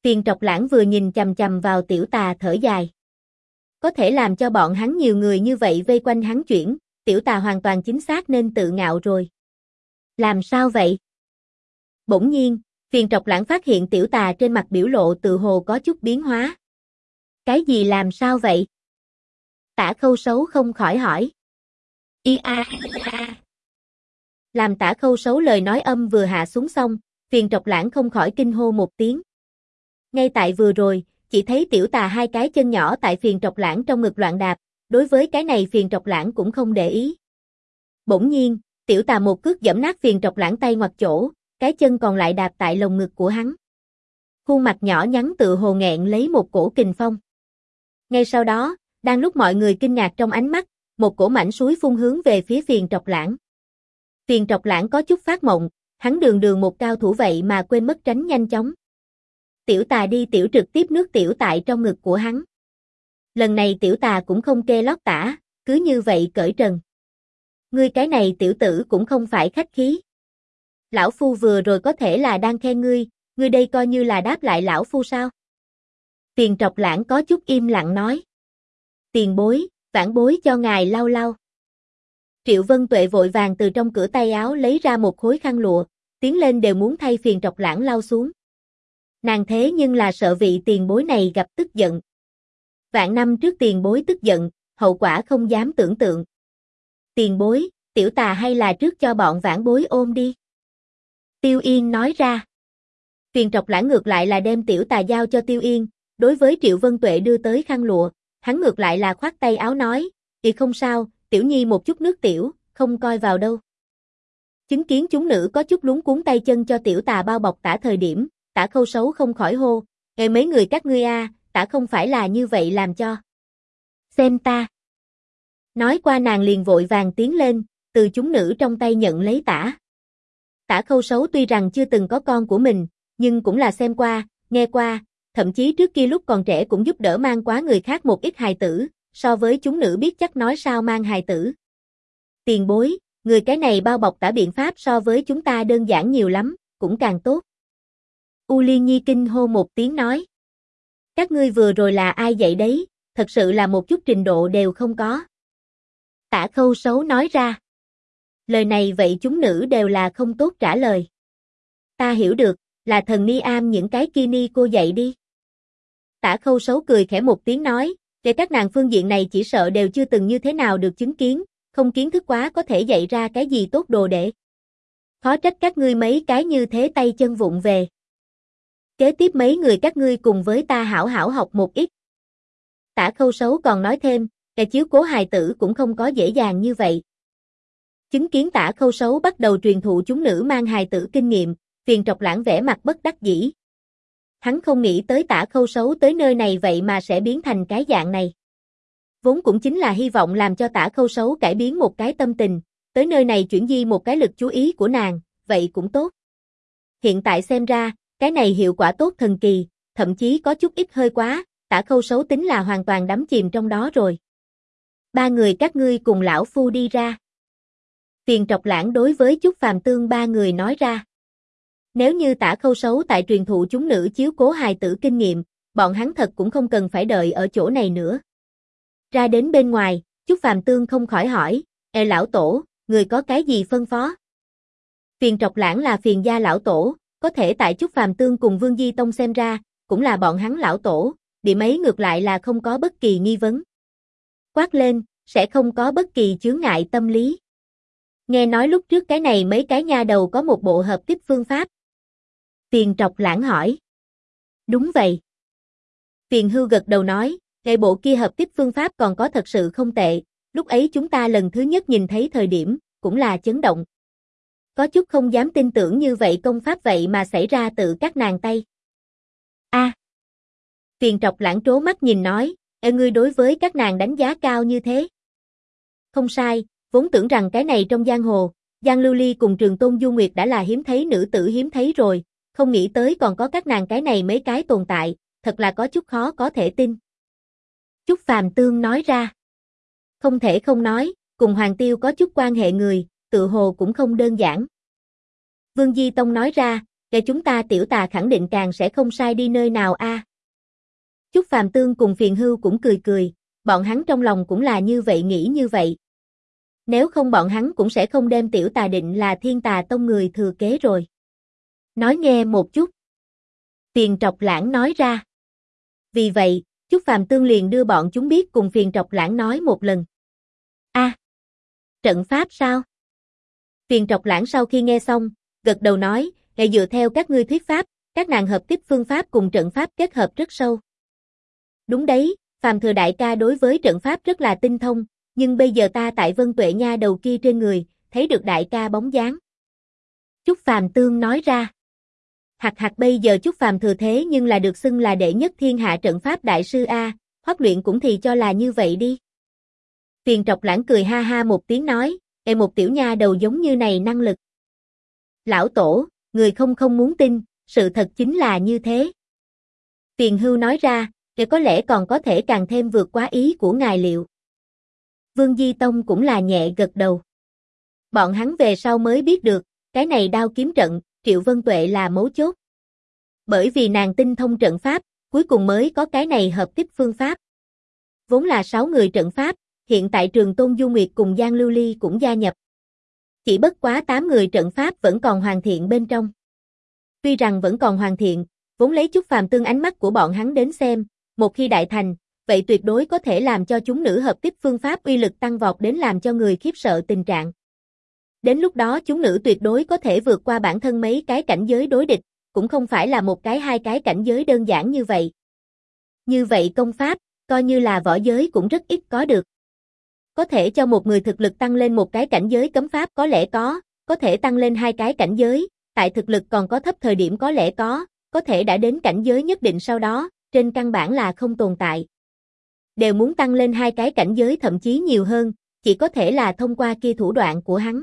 S1: Phiền Trọc Lãng vừa nhìn chằm chằm vào Tiểu Tà thở dài. Có thể làm cho bọn hắn nhiều người như vậy vây quanh hắn chuyển, Tiểu Tà hoàn toàn chính xác nên tự ngạo rồi. Làm sao vậy? Bỗng nhiên, Phiền Trọc Lãng phát hiện Tiểu Tà trên mặt biểu lộ tự hồ có chút biến hóa. Cái gì làm sao vậy? Tả Khâu Sấu không khỏi hỏi. Làm Tả Khâu Sấu lời nói âm vừa hạ xuống xong, Phiền Trọc Lãng không khỏi kinh hô một tiếng. Ngay tại vừa rồi, chỉ thấy Tiểu Tà hai cái chân nhỏ tại Phiền Trọc Lãng trong ngực loạn đạp, đối với cái này Phiền Trọc Lãng cũng không để ý. Bỗng nhiên, Tiểu Tà một cước giẫm nát Phiền Trọc Lãng tay ngoặt chỗ, cái chân còn lại đạp tại lồng ngực của hắn. Khuôn mặt nhỏ nhắn tự hồ nghẹn lấy một cổ kình phong. Ngay sau đó, đang lúc mọi người kinh ngạc trong ánh mắt, một cổ mảnh suối phun hướng về phía Phiền Trọc Lãng. Phiền Trọc Lãng có chút phát mộng, hắn đường đường một cao thủ vậy mà quên mất tránh nhanh chóng. Tiểu Tà đi tiểu trực tiếp nước tiểu tại trong ngực của hắn. Lần này Tiểu Tà cũng không kê lót tả, cứ như vậy cởi trần. Ngươi cái này tiểu tử cũng không phải khách khí. Lão Phu vừa rồi có thể là đang khen ngươi đây coi như là đáp lại Lão Phu sao? Phiền Trọc Lãng có chút im lặng nói. Tiền bối, vãn bối cho ngài lau lau. Triệu Vân Tuệ vội vàng từ trong cửa tay áo lấy ra một khối khăn lụa, tiến lên đều muốn thay Phiền Trọc Lãng lau xuống. Nàng thế nhưng là sợ vị tiền bối này gặp tức giận. Vạn năm trước tiền bối tức giận, hậu quả không dám tưởng tượng. Tiền bối, Tiểu Tà hay là trước cho bọn vãn bối ôm đi. Tiêu Yên nói ra. Phiền Trọc Lãng ngược lại là đem Tiểu Tà giao cho Tiêu Yên, đối với Triệu Vân Tuệ đưa tới khăn lụa, hắn ngược lại là khoát tay áo nói, không sao, Tiểu Nhi một chút nước tiểu, không coi vào đâu. Chứng kiến chúng nữ có chút lúng cuốn tay chân cho Tiểu Tà bao bọc tả thời điểm, Tả Khâu Sấu không khỏi hô, mấy người các ngươi tả không phải là như vậy làm cho. Xem ta. Nói qua nàng liền vội vàng tiến lên, từ chúng nữ trong tay nhận lấy tả. Tả Khâu Sấu tuy rằng chưa từng có con của mình, nhưng cũng là xem qua, nghe qua, thậm chí trước kia lúc còn trẻ cũng giúp đỡ mang quá người khác một ít hài tử, so với chúng nữ biết chắc nói sao mang hài tử. Tiền bối, người cái này bao bọc tả biện pháp so với chúng ta đơn giản nhiều lắm, cũng càng tốt. U Liên Nhi kinh hô một tiếng nói. Các ngươi vừa rồi là ai vậy đấy, thật sự là một chút trình độ đều không có. Tả Khâu Sấu nói ra. Lời này vậy chúng nữ đều là không tốt trả lời. Ta hiểu được, là thần Ni Am những cái kia ni cô dạy đi. Tả Khâu Sấu cười khẽ một tiếng nói, để các nàng phương diện này chỉ sợ đều chưa từng như thế nào được chứng kiến, không kiến thức quá có thể dạy ra cái gì tốt đồ đệ. Khó trách các ngươi mấy cái như thế tay chân vụng về. Kế tiếp mấy người các ngươi cùng với ta hảo hảo học một ít. Tả Khâu Sấu còn nói thêm, cái chiếu cố hài tử cũng không có dễ dàng như vậy. Chứng kiến Tả Khâu Sấu bắt đầu truyền thụ chúng nữ mang hài tử kinh nghiệm, Phiền Trọc Lãng vẻ mặt bất đắc dĩ. Hắn không nghĩ tới Tả Khâu Sấu tới nơi này vậy mà sẽ biến thành cái dạng này. Vốn cũng chính là hy vọng làm cho Tả Khâu Sấu cải biến một cái tâm tình, tới nơi này chuyển di một cái lực chú ý của nàng, vậy cũng tốt. Hiện tại xem ra, cái này hiệu quả tốt thần kỳ, thậm chí có chút ít hơi quá, Tả Khâu Sấu tính là hoàn toàn đắm chìm trong đó rồi. Ba người các ngươi cùng lão phu đi ra. Phiền Trọc Lãng đối với Chúc Phàm Tương ba người nói ra. Nếu như Tả Khâu Sấu tại truyền thụ chúng nữ chiếu cố hài tử kinh nghiệm, bọn hắn thật cũng không cần phải đợi ở chỗ này nữa. Ra đến bên ngoài, Chúc Phàm Tương không khỏi hỏi, lão tổ, người có cái gì phân phó? Phiền Trọc Lãng là Phiền gia lão tổ, có thể tại Chúc Phàm Tương cùng Vương Di Tông xem ra, cũng là bọn hắn lão tổ, điểm ấy ngược lại là không có bất kỳ nghi vấn. Quát lên, sẽ không có bất kỳ chướng ngại tâm lý. Nghe nói lúc trước cái này mấy cái nha đầu có một bộ hợp kích phương pháp. Phiền Trọc Lãng hỏi. Đúng vậy. Phiền Hưu gật đầu nói, cái bộ kia hợp kích phương pháp còn có thật sự không tệ, lúc ấy chúng ta lần thứ nhất nhìn thấy thời điểm, cũng là chấn động. Có chút không dám tin tưởng như vậy công pháp vậy mà xảy ra tự các nàng tay. Phiền Trọc Lãng trố mắt nhìn nói, ngươi đối với các nàng đánh giá cao như thế. Không sai, vốn tưởng rằng cái này trong giang hồ, Giang Lưu Ly cùng Trường Tôn Du Nguyệt đã là hiếm thấy nữ tử hiếm thấy rồi, không nghĩ tới còn có các nàng cái này mấy cái tồn tại, thật là có chút khó có thể tin. Chúc Phàm Tương nói ra. Không thể không nói, cùng Hoàng Tiêu có chút quan hệ người, tự hồ cũng không đơn giản. Vương Di Tông nói ra, Kể chúng ta tiểu tà khẳng định càng sẽ không sai đi nơi nào a. Chúc Phàm Tương cùng Phiền Hưu cũng cười cười, bọn hắn trong lòng cũng là như vậy nghĩ như vậy. Nếu không bọn hắn cũng sẽ không đem tiểu tà định là Thiên Tà Tông người thừa kế rồi. Nói nghe một chút. Phiền Trọc Lãng nói ra. Vì vậy, Chúc Phàm Tương liền đưa bọn chúng biết cùng Phiền Trọc Lãng nói một lần. Trận pháp sao? Phiền Trọc Lãng sau khi nghe xong, gật đầu nói, dựa theo các ngươi thuyết pháp, các nàng hợp tiếp phương pháp cùng trận pháp kết hợp rất sâu. Đúng đấy, Phàm Thừa đại ca đối với trận pháp rất là tinh thông, nhưng bây giờ ta tại Vân Tuệ nha đầu kia trên người, thấy được đại ca bóng dáng. Chúc Phàm Tương nói ra. Hạc bây giờ Chúc Phàm Thừa thế nhưng là được xưng là đệ nhất thiên hạ trận pháp đại sư a, Hoắc luyện cũng thì cho là như vậy đi. Phiền Trọc Lãng cười ha ha một tiếng nói, một tiểu nha đầu giống như này năng lực. Lão tổ, người không muốn tin, sự thật chính là như thế. Phiền Hưu nói ra, có lẽ còn có thể càng thêm vượt quá ý của ngài liệu. Vương Di Tông cũng là nhẹ gật đầu. Bọn hắn về sau mới biết được, cái này đao kiếm trận, Triệu Vân Tuệ là mấu chốt. Bởi vì nàng tinh thông trận pháp, cuối cùng mới có cái này hợp tiếp phương pháp. Vốn là 6 người trận pháp, hiện tại Trường Tôn Du Nguyệt cùng Giang Lưu Ly cũng gia nhập. Chỉ bất quá 8 người trận pháp vẫn còn hoàn thiện bên trong. Tuy rằng vẫn còn hoàn thiện, vốn lấy Chúc Phàm Tương ánh mắt của bọn hắn đến xem, một khi đại thành, vậy tuyệt đối có thể làm cho chúng nữ hợp tiếp phương pháp uy lực tăng vọt đến làm cho người khiếp sợ tình trạng. Đến lúc đó chúng nữ tuyệt đối có thể vượt qua bản thân mấy cái cảnh giới đối địch, cũng không phải là một cái hai cái cảnh giới đơn giản như vậy. Như vậy công pháp, coi như là võ giới cũng rất ít có được. Có thể cho một người thực lực tăng lên một cái cảnh giới cấm pháp có lẽ có thể tăng lên hai cái cảnh giới, tại thực lực còn có thấp thời điểm có lẽ có thể đã đến cảnh giới nhất định sau đó, trên căn bản là không tồn tại. Đều muốn tăng lên hai cái cảnh giới thậm chí nhiều hơn, chỉ có thể là thông qua kia thủ đoạn của hắn.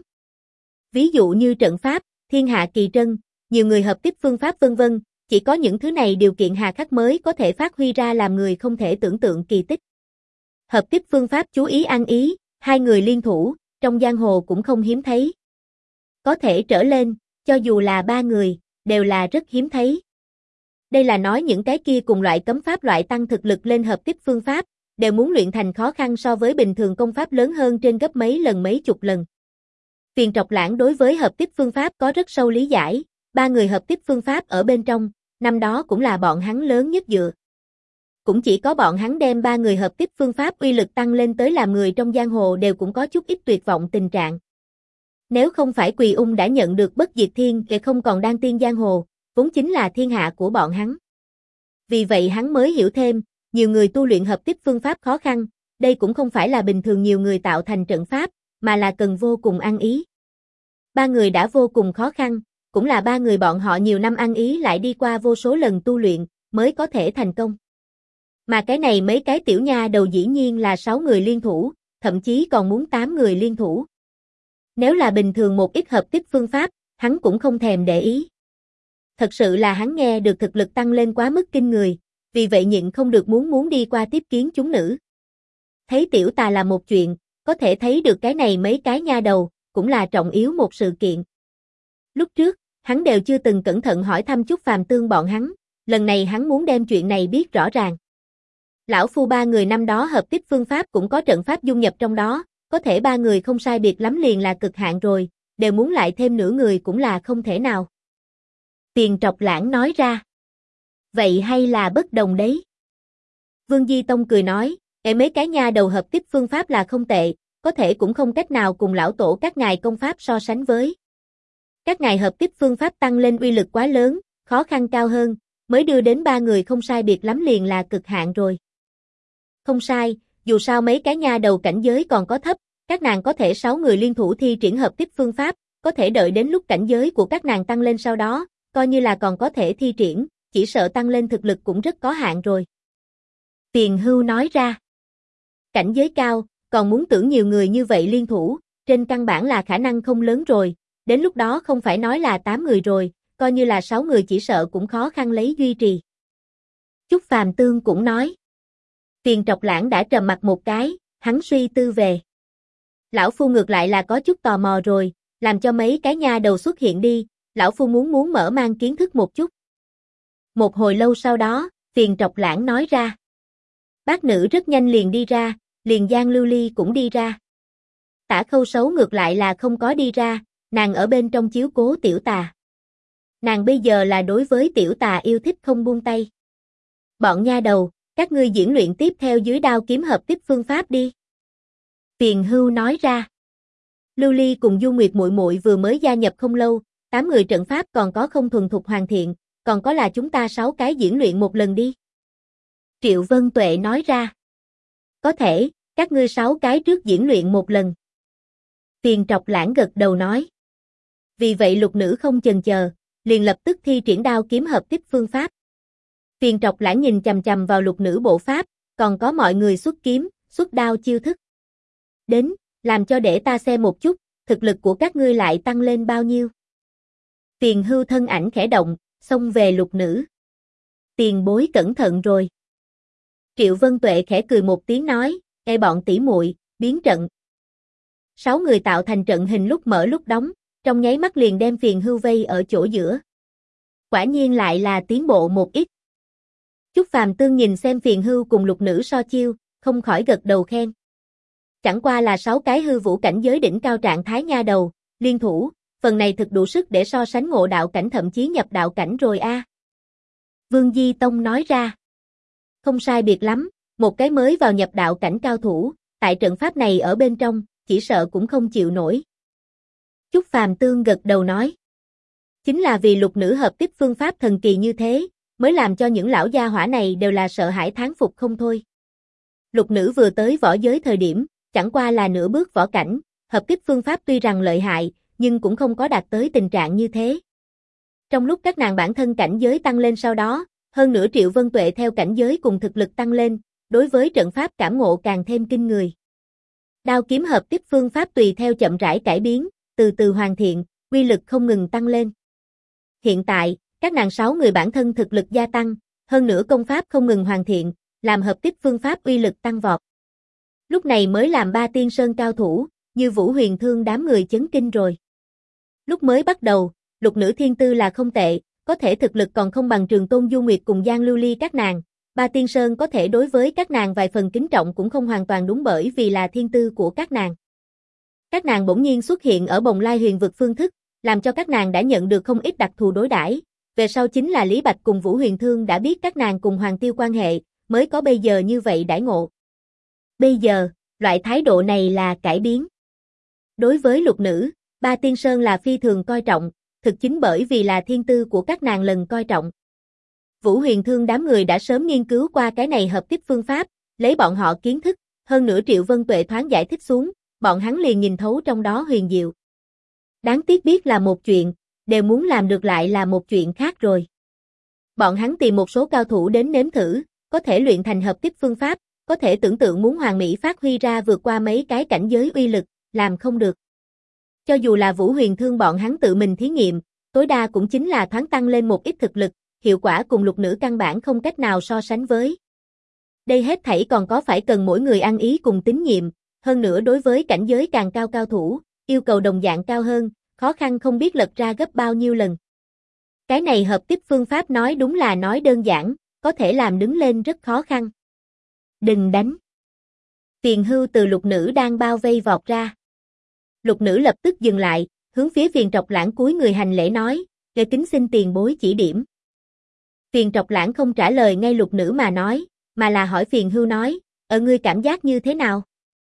S1: Ví dụ như trận pháp, thiên hạ kỳ trân, nhiều người hợp tiếp phương pháp vân vân, chỉ có những thứ này điều kiện hà khắc mới có thể phát huy ra làm người không thể tưởng tượng kỳ tích. Hợp tiếp phương pháp chú ý ăn ý, hai người liên thủ, trong giang hồ cũng không hiếm thấy. Có thể trở lên, cho dù là ba người, đều là rất hiếm thấy. Đây là nói những cái kia cùng loại cấm pháp loại tăng thực lực lên hợp tiếp phương pháp, đều muốn luyện thành khó khăn so với bình thường công pháp lớn hơn trên gấp mấy lần mấy chục lần. Phiền Trọc Lãng đối với hợp tiếp phương pháp có rất sâu lý giải, ba người hợp tiếp phương pháp ở bên trong, năm đó cũng là bọn hắn lớn nhất dựa. Cũng chỉ có bọn hắn đem ba người hợp tiếp phương pháp uy lực tăng lên tới làm người trong giang hồ đều cũng có chút ít tuyệt vọng tình trạng. Nếu không phải Quỳ Ung đã nhận được bất diệt thiên kể không còn đang tiên giang hồ, vốn chính là thiên hạ của bọn hắn. Vì vậy hắn mới hiểu thêm, nhiều người tu luyện hợp tiếp phương pháp khó khăn, đây cũng không phải là bình thường nhiều người tạo thành trận pháp, mà là cần vô cùng ăn ý. Ba người đã vô cùng khó khăn, cũng là ba người bọn họ nhiều năm ăn ý lại đi qua vô số lần tu luyện, mới có thể thành công. Mà cái này mấy cái tiểu nha đầu dĩ nhiên là 6 người liên thủ, thậm chí còn muốn 8 người liên thủ. Nếu là bình thường một ít hợp tiếp phương pháp, hắn cũng không thèm để ý. Thật sự là hắn nghe được thực lực tăng lên quá mức kinh người, vì vậy nhịn không được muốn đi qua tiếp kiến chúng nữ. Thấy tiểu tà là một chuyện, có thể thấy được cái này mấy cái nha đầu, cũng là trọng yếu một sự kiện. Lúc trước, hắn đều chưa từng cẩn thận hỏi thăm Chúc Phàm Tương bọn hắn, lần này hắn muốn đem chuyện này biết rõ ràng. Lão phu ba người năm đó hợp tiếp phương pháp cũng có trận pháp dung nhập trong đó, có thể ba người không sai biệt lắm liền là cực hạn rồi, đều muốn lại thêm nửa người cũng là không thể nào. Phiền Trọc Lãng nói ra. Vậy hay là bất đồng đấy? Vương Di Tông cười nói, mấy cái nha đầu hợp tiếp phương pháp là không tệ, có thể cũng không cách nào cùng lão tổ các ngài công pháp so sánh với. Các ngài hợp tiếp phương pháp tăng lên uy lực quá lớn, khó khăn cao hơn, mới đưa đến ba người không sai biệt lắm liền là cực hạn rồi. Không sai, dù sao mấy cái nha đầu cảnh giới còn có thấp, các nàng có thể 6 người liên thủ thi triển hợp tiếp phương pháp, có thể đợi đến lúc cảnh giới của các nàng tăng lên sau đó, coi như là còn có thể thi triển, chỉ sợ tăng lên thực lực cũng rất có hạn rồi. Tiền Hưu nói ra. Cảnh giới cao, còn muốn tưởng nhiều người như vậy liên thủ, trên căn bản là khả năng không lớn rồi, đến lúc đó không phải nói là 8 người rồi, coi như là 6 người chỉ sợ cũng khó khăn lấy duy trì. Chúc Phàm Tương cũng nói. Phiền Trọc Lãng đã trầm mặt một cái, hắn suy tư về. Lão phu ngược lại là có chút tò mò rồi, làm cho mấy cái nha đầu xuất hiện đi, lão phu muốn mở mang kiến thức một chút. Một hồi lâu sau đó, Phiền Trọc Lãng nói ra. Bác nữ rất nhanh liền đi ra, liền Giang Lưu Ly cũng đi ra. Tả Khâu Sấu ngược lại là không có đi ra, nàng ở bên trong chiếu cố Tiểu Tà. Nàng bây giờ là đối với Tiểu Tà yêu thích không buông tay. Bọn nha đầu, các ngươi diễn luyện tiếp theo dưới đao kiếm hợp tiếp phương pháp đi. Tiền Hưu nói ra. Lưu Ly cùng Du Nguyệt muội muội vừa mới gia nhập không lâu, 8 người trận pháp còn có không thuần thục hoàn thiện, còn có là chúng ta 6 cái diễn luyện một lần đi. Triệu Vân Tuệ nói ra. Có thể, các ngươi 6 cái trước diễn luyện một lần. Tiền Trọc Lãng gật đầu nói. Vì vậy Lục Nữ không chần chờ, liền lập tức thi triển đao kiếm hợp tiếp phương pháp. Tiền Trọc Lãng nhìn chằm chằm vào Lục Nữ bộ pháp, còn có mọi người xuất kiếm, xuất đao chiêu thức. Đến, làm cho để ta xem một chút, thực lực của các ngươi lại tăng lên bao nhiêu. Tiền Hưu thân ảnh khẽ động, xông về Lục Nữ. Tiền bối cẩn thận rồi. Triệu Vân Tuệ khẽ cười một tiếng nói, ê bọn tỷ muội, biến trận. 6 người tạo thành trận hình lúc mở lúc đóng, trong nháy mắt liền đem Tiền Hưu vây ở chỗ giữa. Quả nhiên lại là tiến bộ một ít. Chúc Phàm Tương nhìn xem Tiền Hưu cùng Lục Nữ so chiêu, không khỏi gật đầu khen. Chẳng qua là 6 cái hư vũ cảnh giới đỉnh cao trạng thái nha đầu, liên thủ, phần này thực đủ sức để so sánh ngộ đạo cảnh thậm chí nhập đạo cảnh rồi a. Vương Di Tông nói ra. Không sai biệt lắm, một cái mới vào nhập đạo cảnh cao thủ, tại trận pháp này ở bên trong, chỉ sợ cũng không chịu nổi. Chúc Phàm Tương gật đầu nói. Chính là vì Lục Nữ hợp tiếp phương pháp thần kỳ như thế, mới làm cho những lão gia hỏa này đều là sợ hãi thán phục không thôi. Lục Nữ vừa tới võ giới thời điểm, chẳng qua là nửa bước võ cảnh, hợp tiếp phương pháp tuy rằng lợi hại, nhưng cũng không có đạt tới tình trạng như thế. Trong lúc các nàng bản thân cảnh giới tăng lên sau đó, hơn nữa Triệu Vân Tuệ theo cảnh giới cùng thực lực tăng lên, đối với trận pháp cảm ngộ càng thêm kinh người. Đao kiếm hợp tiếp phương pháp tùy theo chậm rãi cải biến, từ từ hoàn thiện, uy lực không ngừng tăng lên. Hiện tại, các nàng 6 người bản thân thực lực gia tăng, hơn nữa công pháp không ngừng hoàn thiện, làm hợp tiếp phương pháp uy lực tăng vọt. Lúc này mới làm 3 tiên sơn cao thủ, như Vũ Huyền Thương đám người chấn kinh rồi. Lúc mới bắt đầu, Lục Nữ thiên tư là không tệ, có thể thực lực còn không bằng Trường Tôn Du Nguyệt cùng Giang Lưu Ly các nàng. 3 tiên sơn có thể đối với các nàng vài phần kính trọng cũng không hoàn toàn đúng bởi vì là thiên tư của các nàng. Các nàng bỗng nhiên xuất hiện ở Bồng Lai Huyền vực phương thức, làm cho các nàng đã nhận được không ít đặc thù đối đãi. Về sau chính là Lý Bạch cùng Vũ Huyền Thương đã biết các nàng cùng Hoàng Tiêu quan hệ, mới có bây giờ như vậy đãi ngộ. Bây giờ, loại thái độ này là cải biến. Đối với Lục Nữ, 3 tiên sơn là phi thường coi trọng, thực chính bởi vì là thiên tư của các nàng lần coi trọng. Vũ Huyền Thương đám người đã sớm nghiên cứu qua cái này hợp tiếp phương pháp, lấy bọn họ kiến thức, hơn nữa Triệu Vân Tuệ thoáng giải thích xuống, bọn hắn liền nhìn thấu trong đó huyền diệu. Đáng tiếc biết là một chuyện, đều muốn làm được lại là một chuyện khác rồi. Bọn hắn tìm một số cao thủ đến nếm thử, có thể luyện thành hợp tiếp phương pháp, có thể tưởng tượng muốn hoàn mỹ phát huy ra vượt qua mấy cái cảnh giới uy lực, làm không được. Cho dù là Vũ Huyền Thương bọn hắn tự mình thí nghiệm, tối đa cũng chính là thoáng tăng lên một ít thực lực, hiệu quả cùng Lục Nữ căn bản không cách nào so sánh với. Đây hết thảy còn có phải cần mỗi người ăn ý cùng tín nhiệm, hơn nữa đối với cảnh giới càng cao cao thủ, yêu cầu đồng dạng cao hơn, khó khăn không biết lật ra gấp bao nhiêu lần. Cái này hợp tiếp phương pháp nói đúng là nói đơn giản, có thể làm đứng lên rất khó khăn. Đừng đánh. Tiền Hưu từ Lục Nữ đang bao vây vọt ra. Lục Nữ lập tức dừng lại, hướng phía Phiền Trọc Lãng cúi người hành lễ nói, để kính xin tiền bối chỉ điểm. Phiền Trọc Lãng không trả lời ngay Lục Nữ mà nói, mà là hỏi Phiền Hưu nói, ở ngươi cảm giác như thế nào?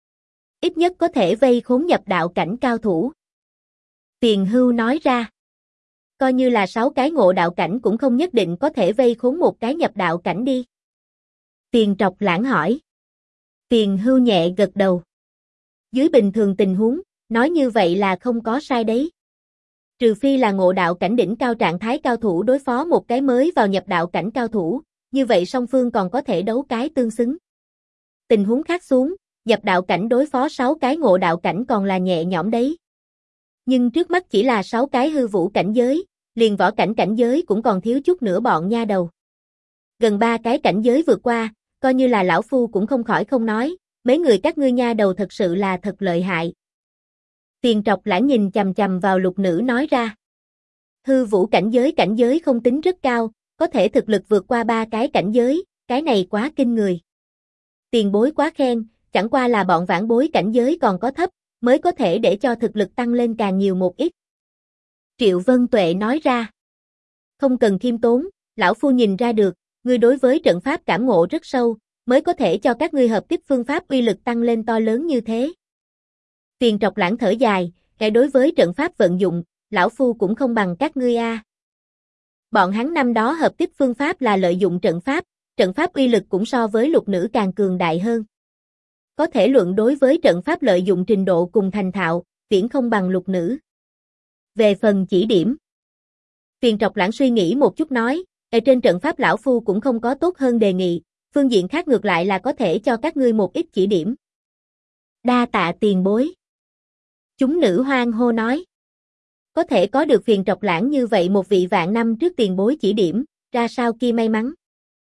S1: Ít nhất có thể vây khốn nhập đạo cảnh cao thủ. Phiền Hưu nói ra, coi như là 6 cái ngộ đạo cảnh cũng không nhất định có thể vây khốn một cái nhập đạo cảnh đi. Phiền Trọc Lãng hỏi. Phiền Hưu nhẹ gật đầu. Dưới bình thường tình huống, nói như vậy là không có sai đấy. Trừ phi là ngộ đạo cảnh đỉnh cao trạng thái cao thủ đối phó một cái mới vào nhập đạo cảnh cao thủ, như vậy song phương còn có thể đấu cái tương xứng. Tình huống khác xuống, nhập đạo cảnh đối phó 6 cái ngộ đạo cảnh còn là nhẹ nhõm đấy. Nhưng trước mắt chỉ là 6 cái hư vũ cảnh giới, liền võ cảnh cảnh giới cũng còn thiếu chút nữa bọn nha đầu. Gần 3 cái cảnh giới vượt qua, coi như là lão phu cũng không khỏi không nói, mấy người các ngươi nha đầu thật sự là thật lợi hại. Tiền Trọc Lãng nhìn chằm chằm vào Lục Nữ nói ra. Hư vũ cảnh giới không tính rất cao, có thể thực lực vượt qua 3 cái cảnh giới, cái này quá kinh người. Tiền bối quá khen, chẳng qua là bọn vãn bối cảnh giới còn có thấp, mới có thể để cho thực lực tăng lên càng nhiều một ít. Triệu Vân Tuệ nói ra. Không cần khiêm tốn, lão phu nhìn ra được, ngươi đối với trận pháp cảm ngộ rất sâu, mới có thể cho các ngươi hợp tiếp phương pháp uy lực tăng lên to lớn như thế. Tiền Trọc Lãng thở dài, cái đối với trận pháp vận dụng, lão phu cũng không bằng các ngươi a. Bọn hắn năm đó hợp tiếp phương pháp là lợi dụng trận pháp uy lực cũng so với lục nữ càng cường đại hơn. Có thể luận đối với trận pháp lợi dụng trình độ cùng thành thạo, viễn không bằng lục nữ. Về phần chỉ điểm, Tiền Trọc Lãng suy nghĩ một chút nói, ở trên trận pháp lão phu cũng không có tốt hơn đề nghị, phương diện khác ngược lại là có thể cho các ngươi một ít chỉ điểm. Đa tạ tiền bối. Chúng nữ hoan hô nói. Có thể có được Tiền Trọc Lãng như vậy một vị vạn năm trước tiền bối chỉ điểm, ra sao kia may mắn.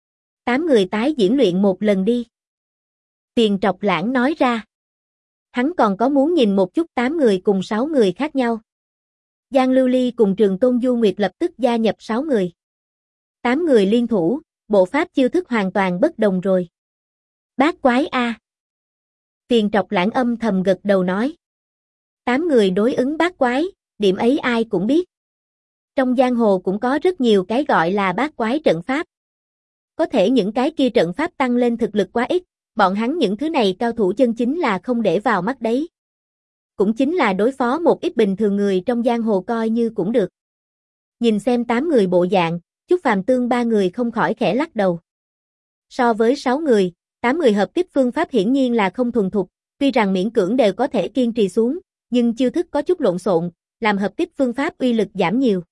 S1: 8 người tái diễn luyện một lần đi. Tiền Trọc Lãng nói ra. Hắn còn có muốn nhìn một chút 8 người cùng 6 người khác nhau. Giang Lưu Ly cùng Trường Tôn Du Nguyệt lập tức gia nhập 6 người. 8 người liên thủ, bộ pháp chiêu thức hoàn toàn bất đồng rồi. Bát quái a. Tiền Trọc Lãng âm thầm gật đầu nói. 8 người đối ứng bát quái, điểm ấy ai cũng biết. Trong giang hồ cũng có rất nhiều cái gọi là bát quái trận pháp. Có thể những cái kia trận pháp tăng lên thực lực quá ít, bọn hắn những thứ này cao thủ chân chính là không để vào mắt đấy. Cũng chính là đối phó một ít bình thường người trong giang hồ coi như cũng được. Nhìn xem 8 người bộ dạng, Chúc Phàm Tương 3 người không khỏi khẽ lắc đầu. So với 6 người, 8 người hợp tiếp phương pháp hiển nhiên là không thuần thục, tuy rằng miễn cưỡng đều có thể kiên trì xuống, nhưng chiêu thức có chút lộn xộn, làm hợp tiếp phương pháp uy lực giảm nhiều.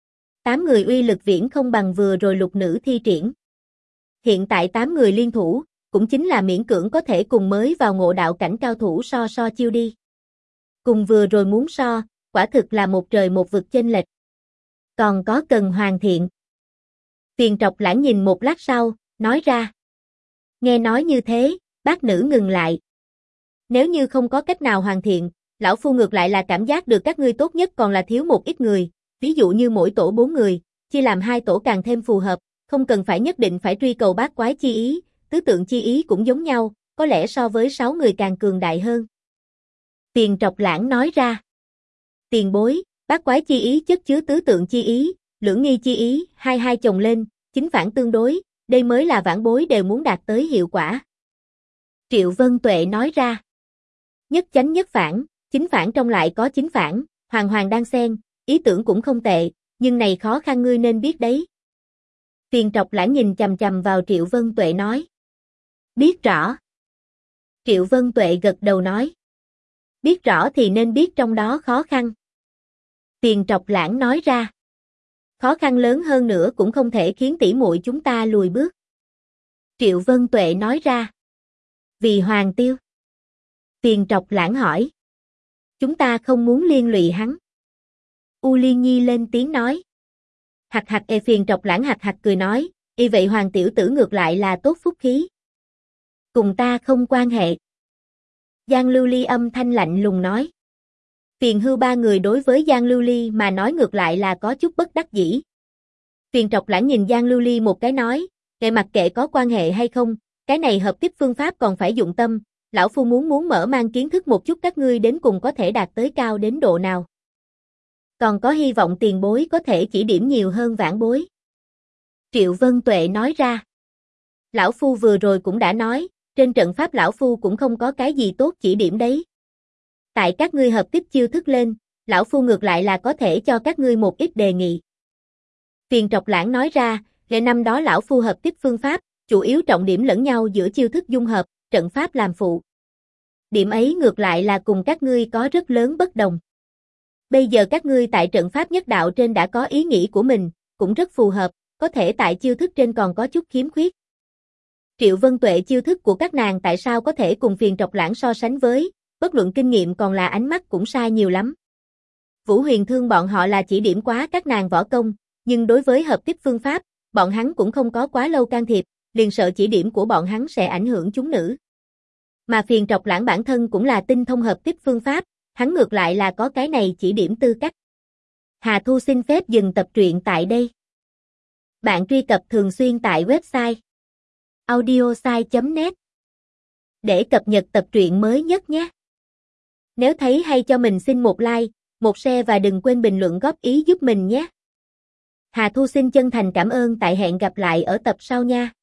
S1: 8 người uy lực viễn không bằng vừa rồi lục nữ thi triển. Hiện tại 8 người liên thủ, cũng chính là miễn cưỡng có thể cùng mới vào ngộ đạo cảnh cao thủ so chiêu đi. Cùng vừa rồi muốn so, quả thực là một trời một vực chênh lệch. Còn có cần hoàn thiện. Tiền Trọc Lãng nhìn một lát sau, nói ra. Nghe nói như thế, bác nữ ngừng lại. Nếu như không có cách nào hoàn thiện, lão phu ngược lại là cảm giác được các ngươi tốt nhất còn là thiếu một ít người, ví dụ như mỗi tổ 4 người, chia làm 2 tổ càng thêm phù hợp, không cần phải nhất định phải truy cầu bát quái chi ý, tứ tượng chi ý cũng giống nhau, có lẽ so với 6 người càng cường đại hơn. Tiền Trọc Lãng nói ra. Tiền bối, bát quái chi ý chất chứa tứ tượng chi ý, lưỡng nghi chi ý, hai chồng lên, chính phản tương đối, đây mới là vãn bối đều muốn đạt tới hiệu quả. Triệu Vân Tuệ nói ra. Nhất chánh nhất phản, chính phản trong lại có chính phản, hoàn hoàn đang xen, ý tưởng cũng không tệ, nhưng này khó khăn ngươi nên biết đấy. Tiền Trọc Lãng nhìn chằm chằm vào Triệu Vân Tuệ nói. Biết rõ. Triệu Vân Tuệ gật đầu nói. Biết rõ thì nên biết trong đó khó khăn. Tiền Trọc Lãng nói ra. Khó khăn lớn hơn nữa cũng không thể khiến tỷ muội chúng ta lùi bước. Triệu Vân Tuệ nói ra. Vì Hoàng Tiêu. Tiền Trọc Lãng hỏi. Chúng ta không muốn liên lụy hắn. U Liên Nhi lên tiếng nói. Hạc hạc Tiền Trọc Lãng hạc hạc cười nói, y vậy Hoàng tiểu tử ngược lại là tốt phúc khí. Cùng ta không quan hệ. Giang Lưu Ly âm thanh lạnh lùng nói. Tiền Hưu 3 người đối với Giang Lưu Ly mà nói ngược lại là có chút bất đắc dĩ. Tiền Trọc Lãng nhìn Giang Lưu Ly một cái nói, kệ mặc kệ có quan hệ hay không, cái này hợp tiếp phương pháp còn phải dụng tâm, lão phu muốn mở mang kiến thức một chút các ngươi đến cùng có thể đạt tới cao đến độ nào. Còn có hy vọng tiền bối có thể chỉ điểm nhiều hơn vãn bối. Triệu Vân Tuệ nói ra. Lão phu vừa rồi cũng đã nói, trên trận pháp lão phu cũng không có cái gì tốt chỉ điểm đấy. Tại các ngươi hợp tiếp chiêu thức lên, lão phu ngược lại là có thể cho các ngươi một ít đề nghị. Tiền Trọc Lãng nói ra, ngày năm đó lão phu hợp tiếp phương pháp, chủ yếu trọng điểm lẫn nhau giữa chiêu thức dung hợp, trận pháp làm phụ. Điểm ấy ngược lại là cùng các ngươi có rất lớn bất đồng. Bây giờ các ngươi tại trận pháp nhất đạo trên đã có ý nghĩ của mình, cũng rất phù hợp, có thể tại chiêu thức trên còn có chút khiếm khuyết. Triệu Vân Tuệ chiêu thức của các nàng tại sao có thể cùng Tiền Trọc Lãng so sánh với, bất luận kinh nghiệm còn là ánh mắt cũng sai nhiều lắm. Vũ Huyền Thương bọn họ là chỉ điểm quá các nàng võ công, nhưng đối với hợp tiếp phương pháp, bọn hắn cũng không có quá lâu can thiệp, liền sợ chỉ điểm của bọn hắn sẽ ảnh hưởng chúng nữ. Mà Tiền Trọc Lãng bản thân cũng là tinh thông hợp tiếp phương pháp, hắn ngược lại là có cái này chỉ điểm tư cách. Hà Thu xin phép dừng tập truyện tại đây. Bạn truy cập thường xuyên tại website audiosai.net để cập nhật tập truyện mới nhất nhé. Nếu thấy hay cho mình xin một like, một share và đừng quên bình luận góp ý giúp mình nhé. Hà Thu xin chân thành cảm ơn, tại hẹn gặp lại ở tập sau nha.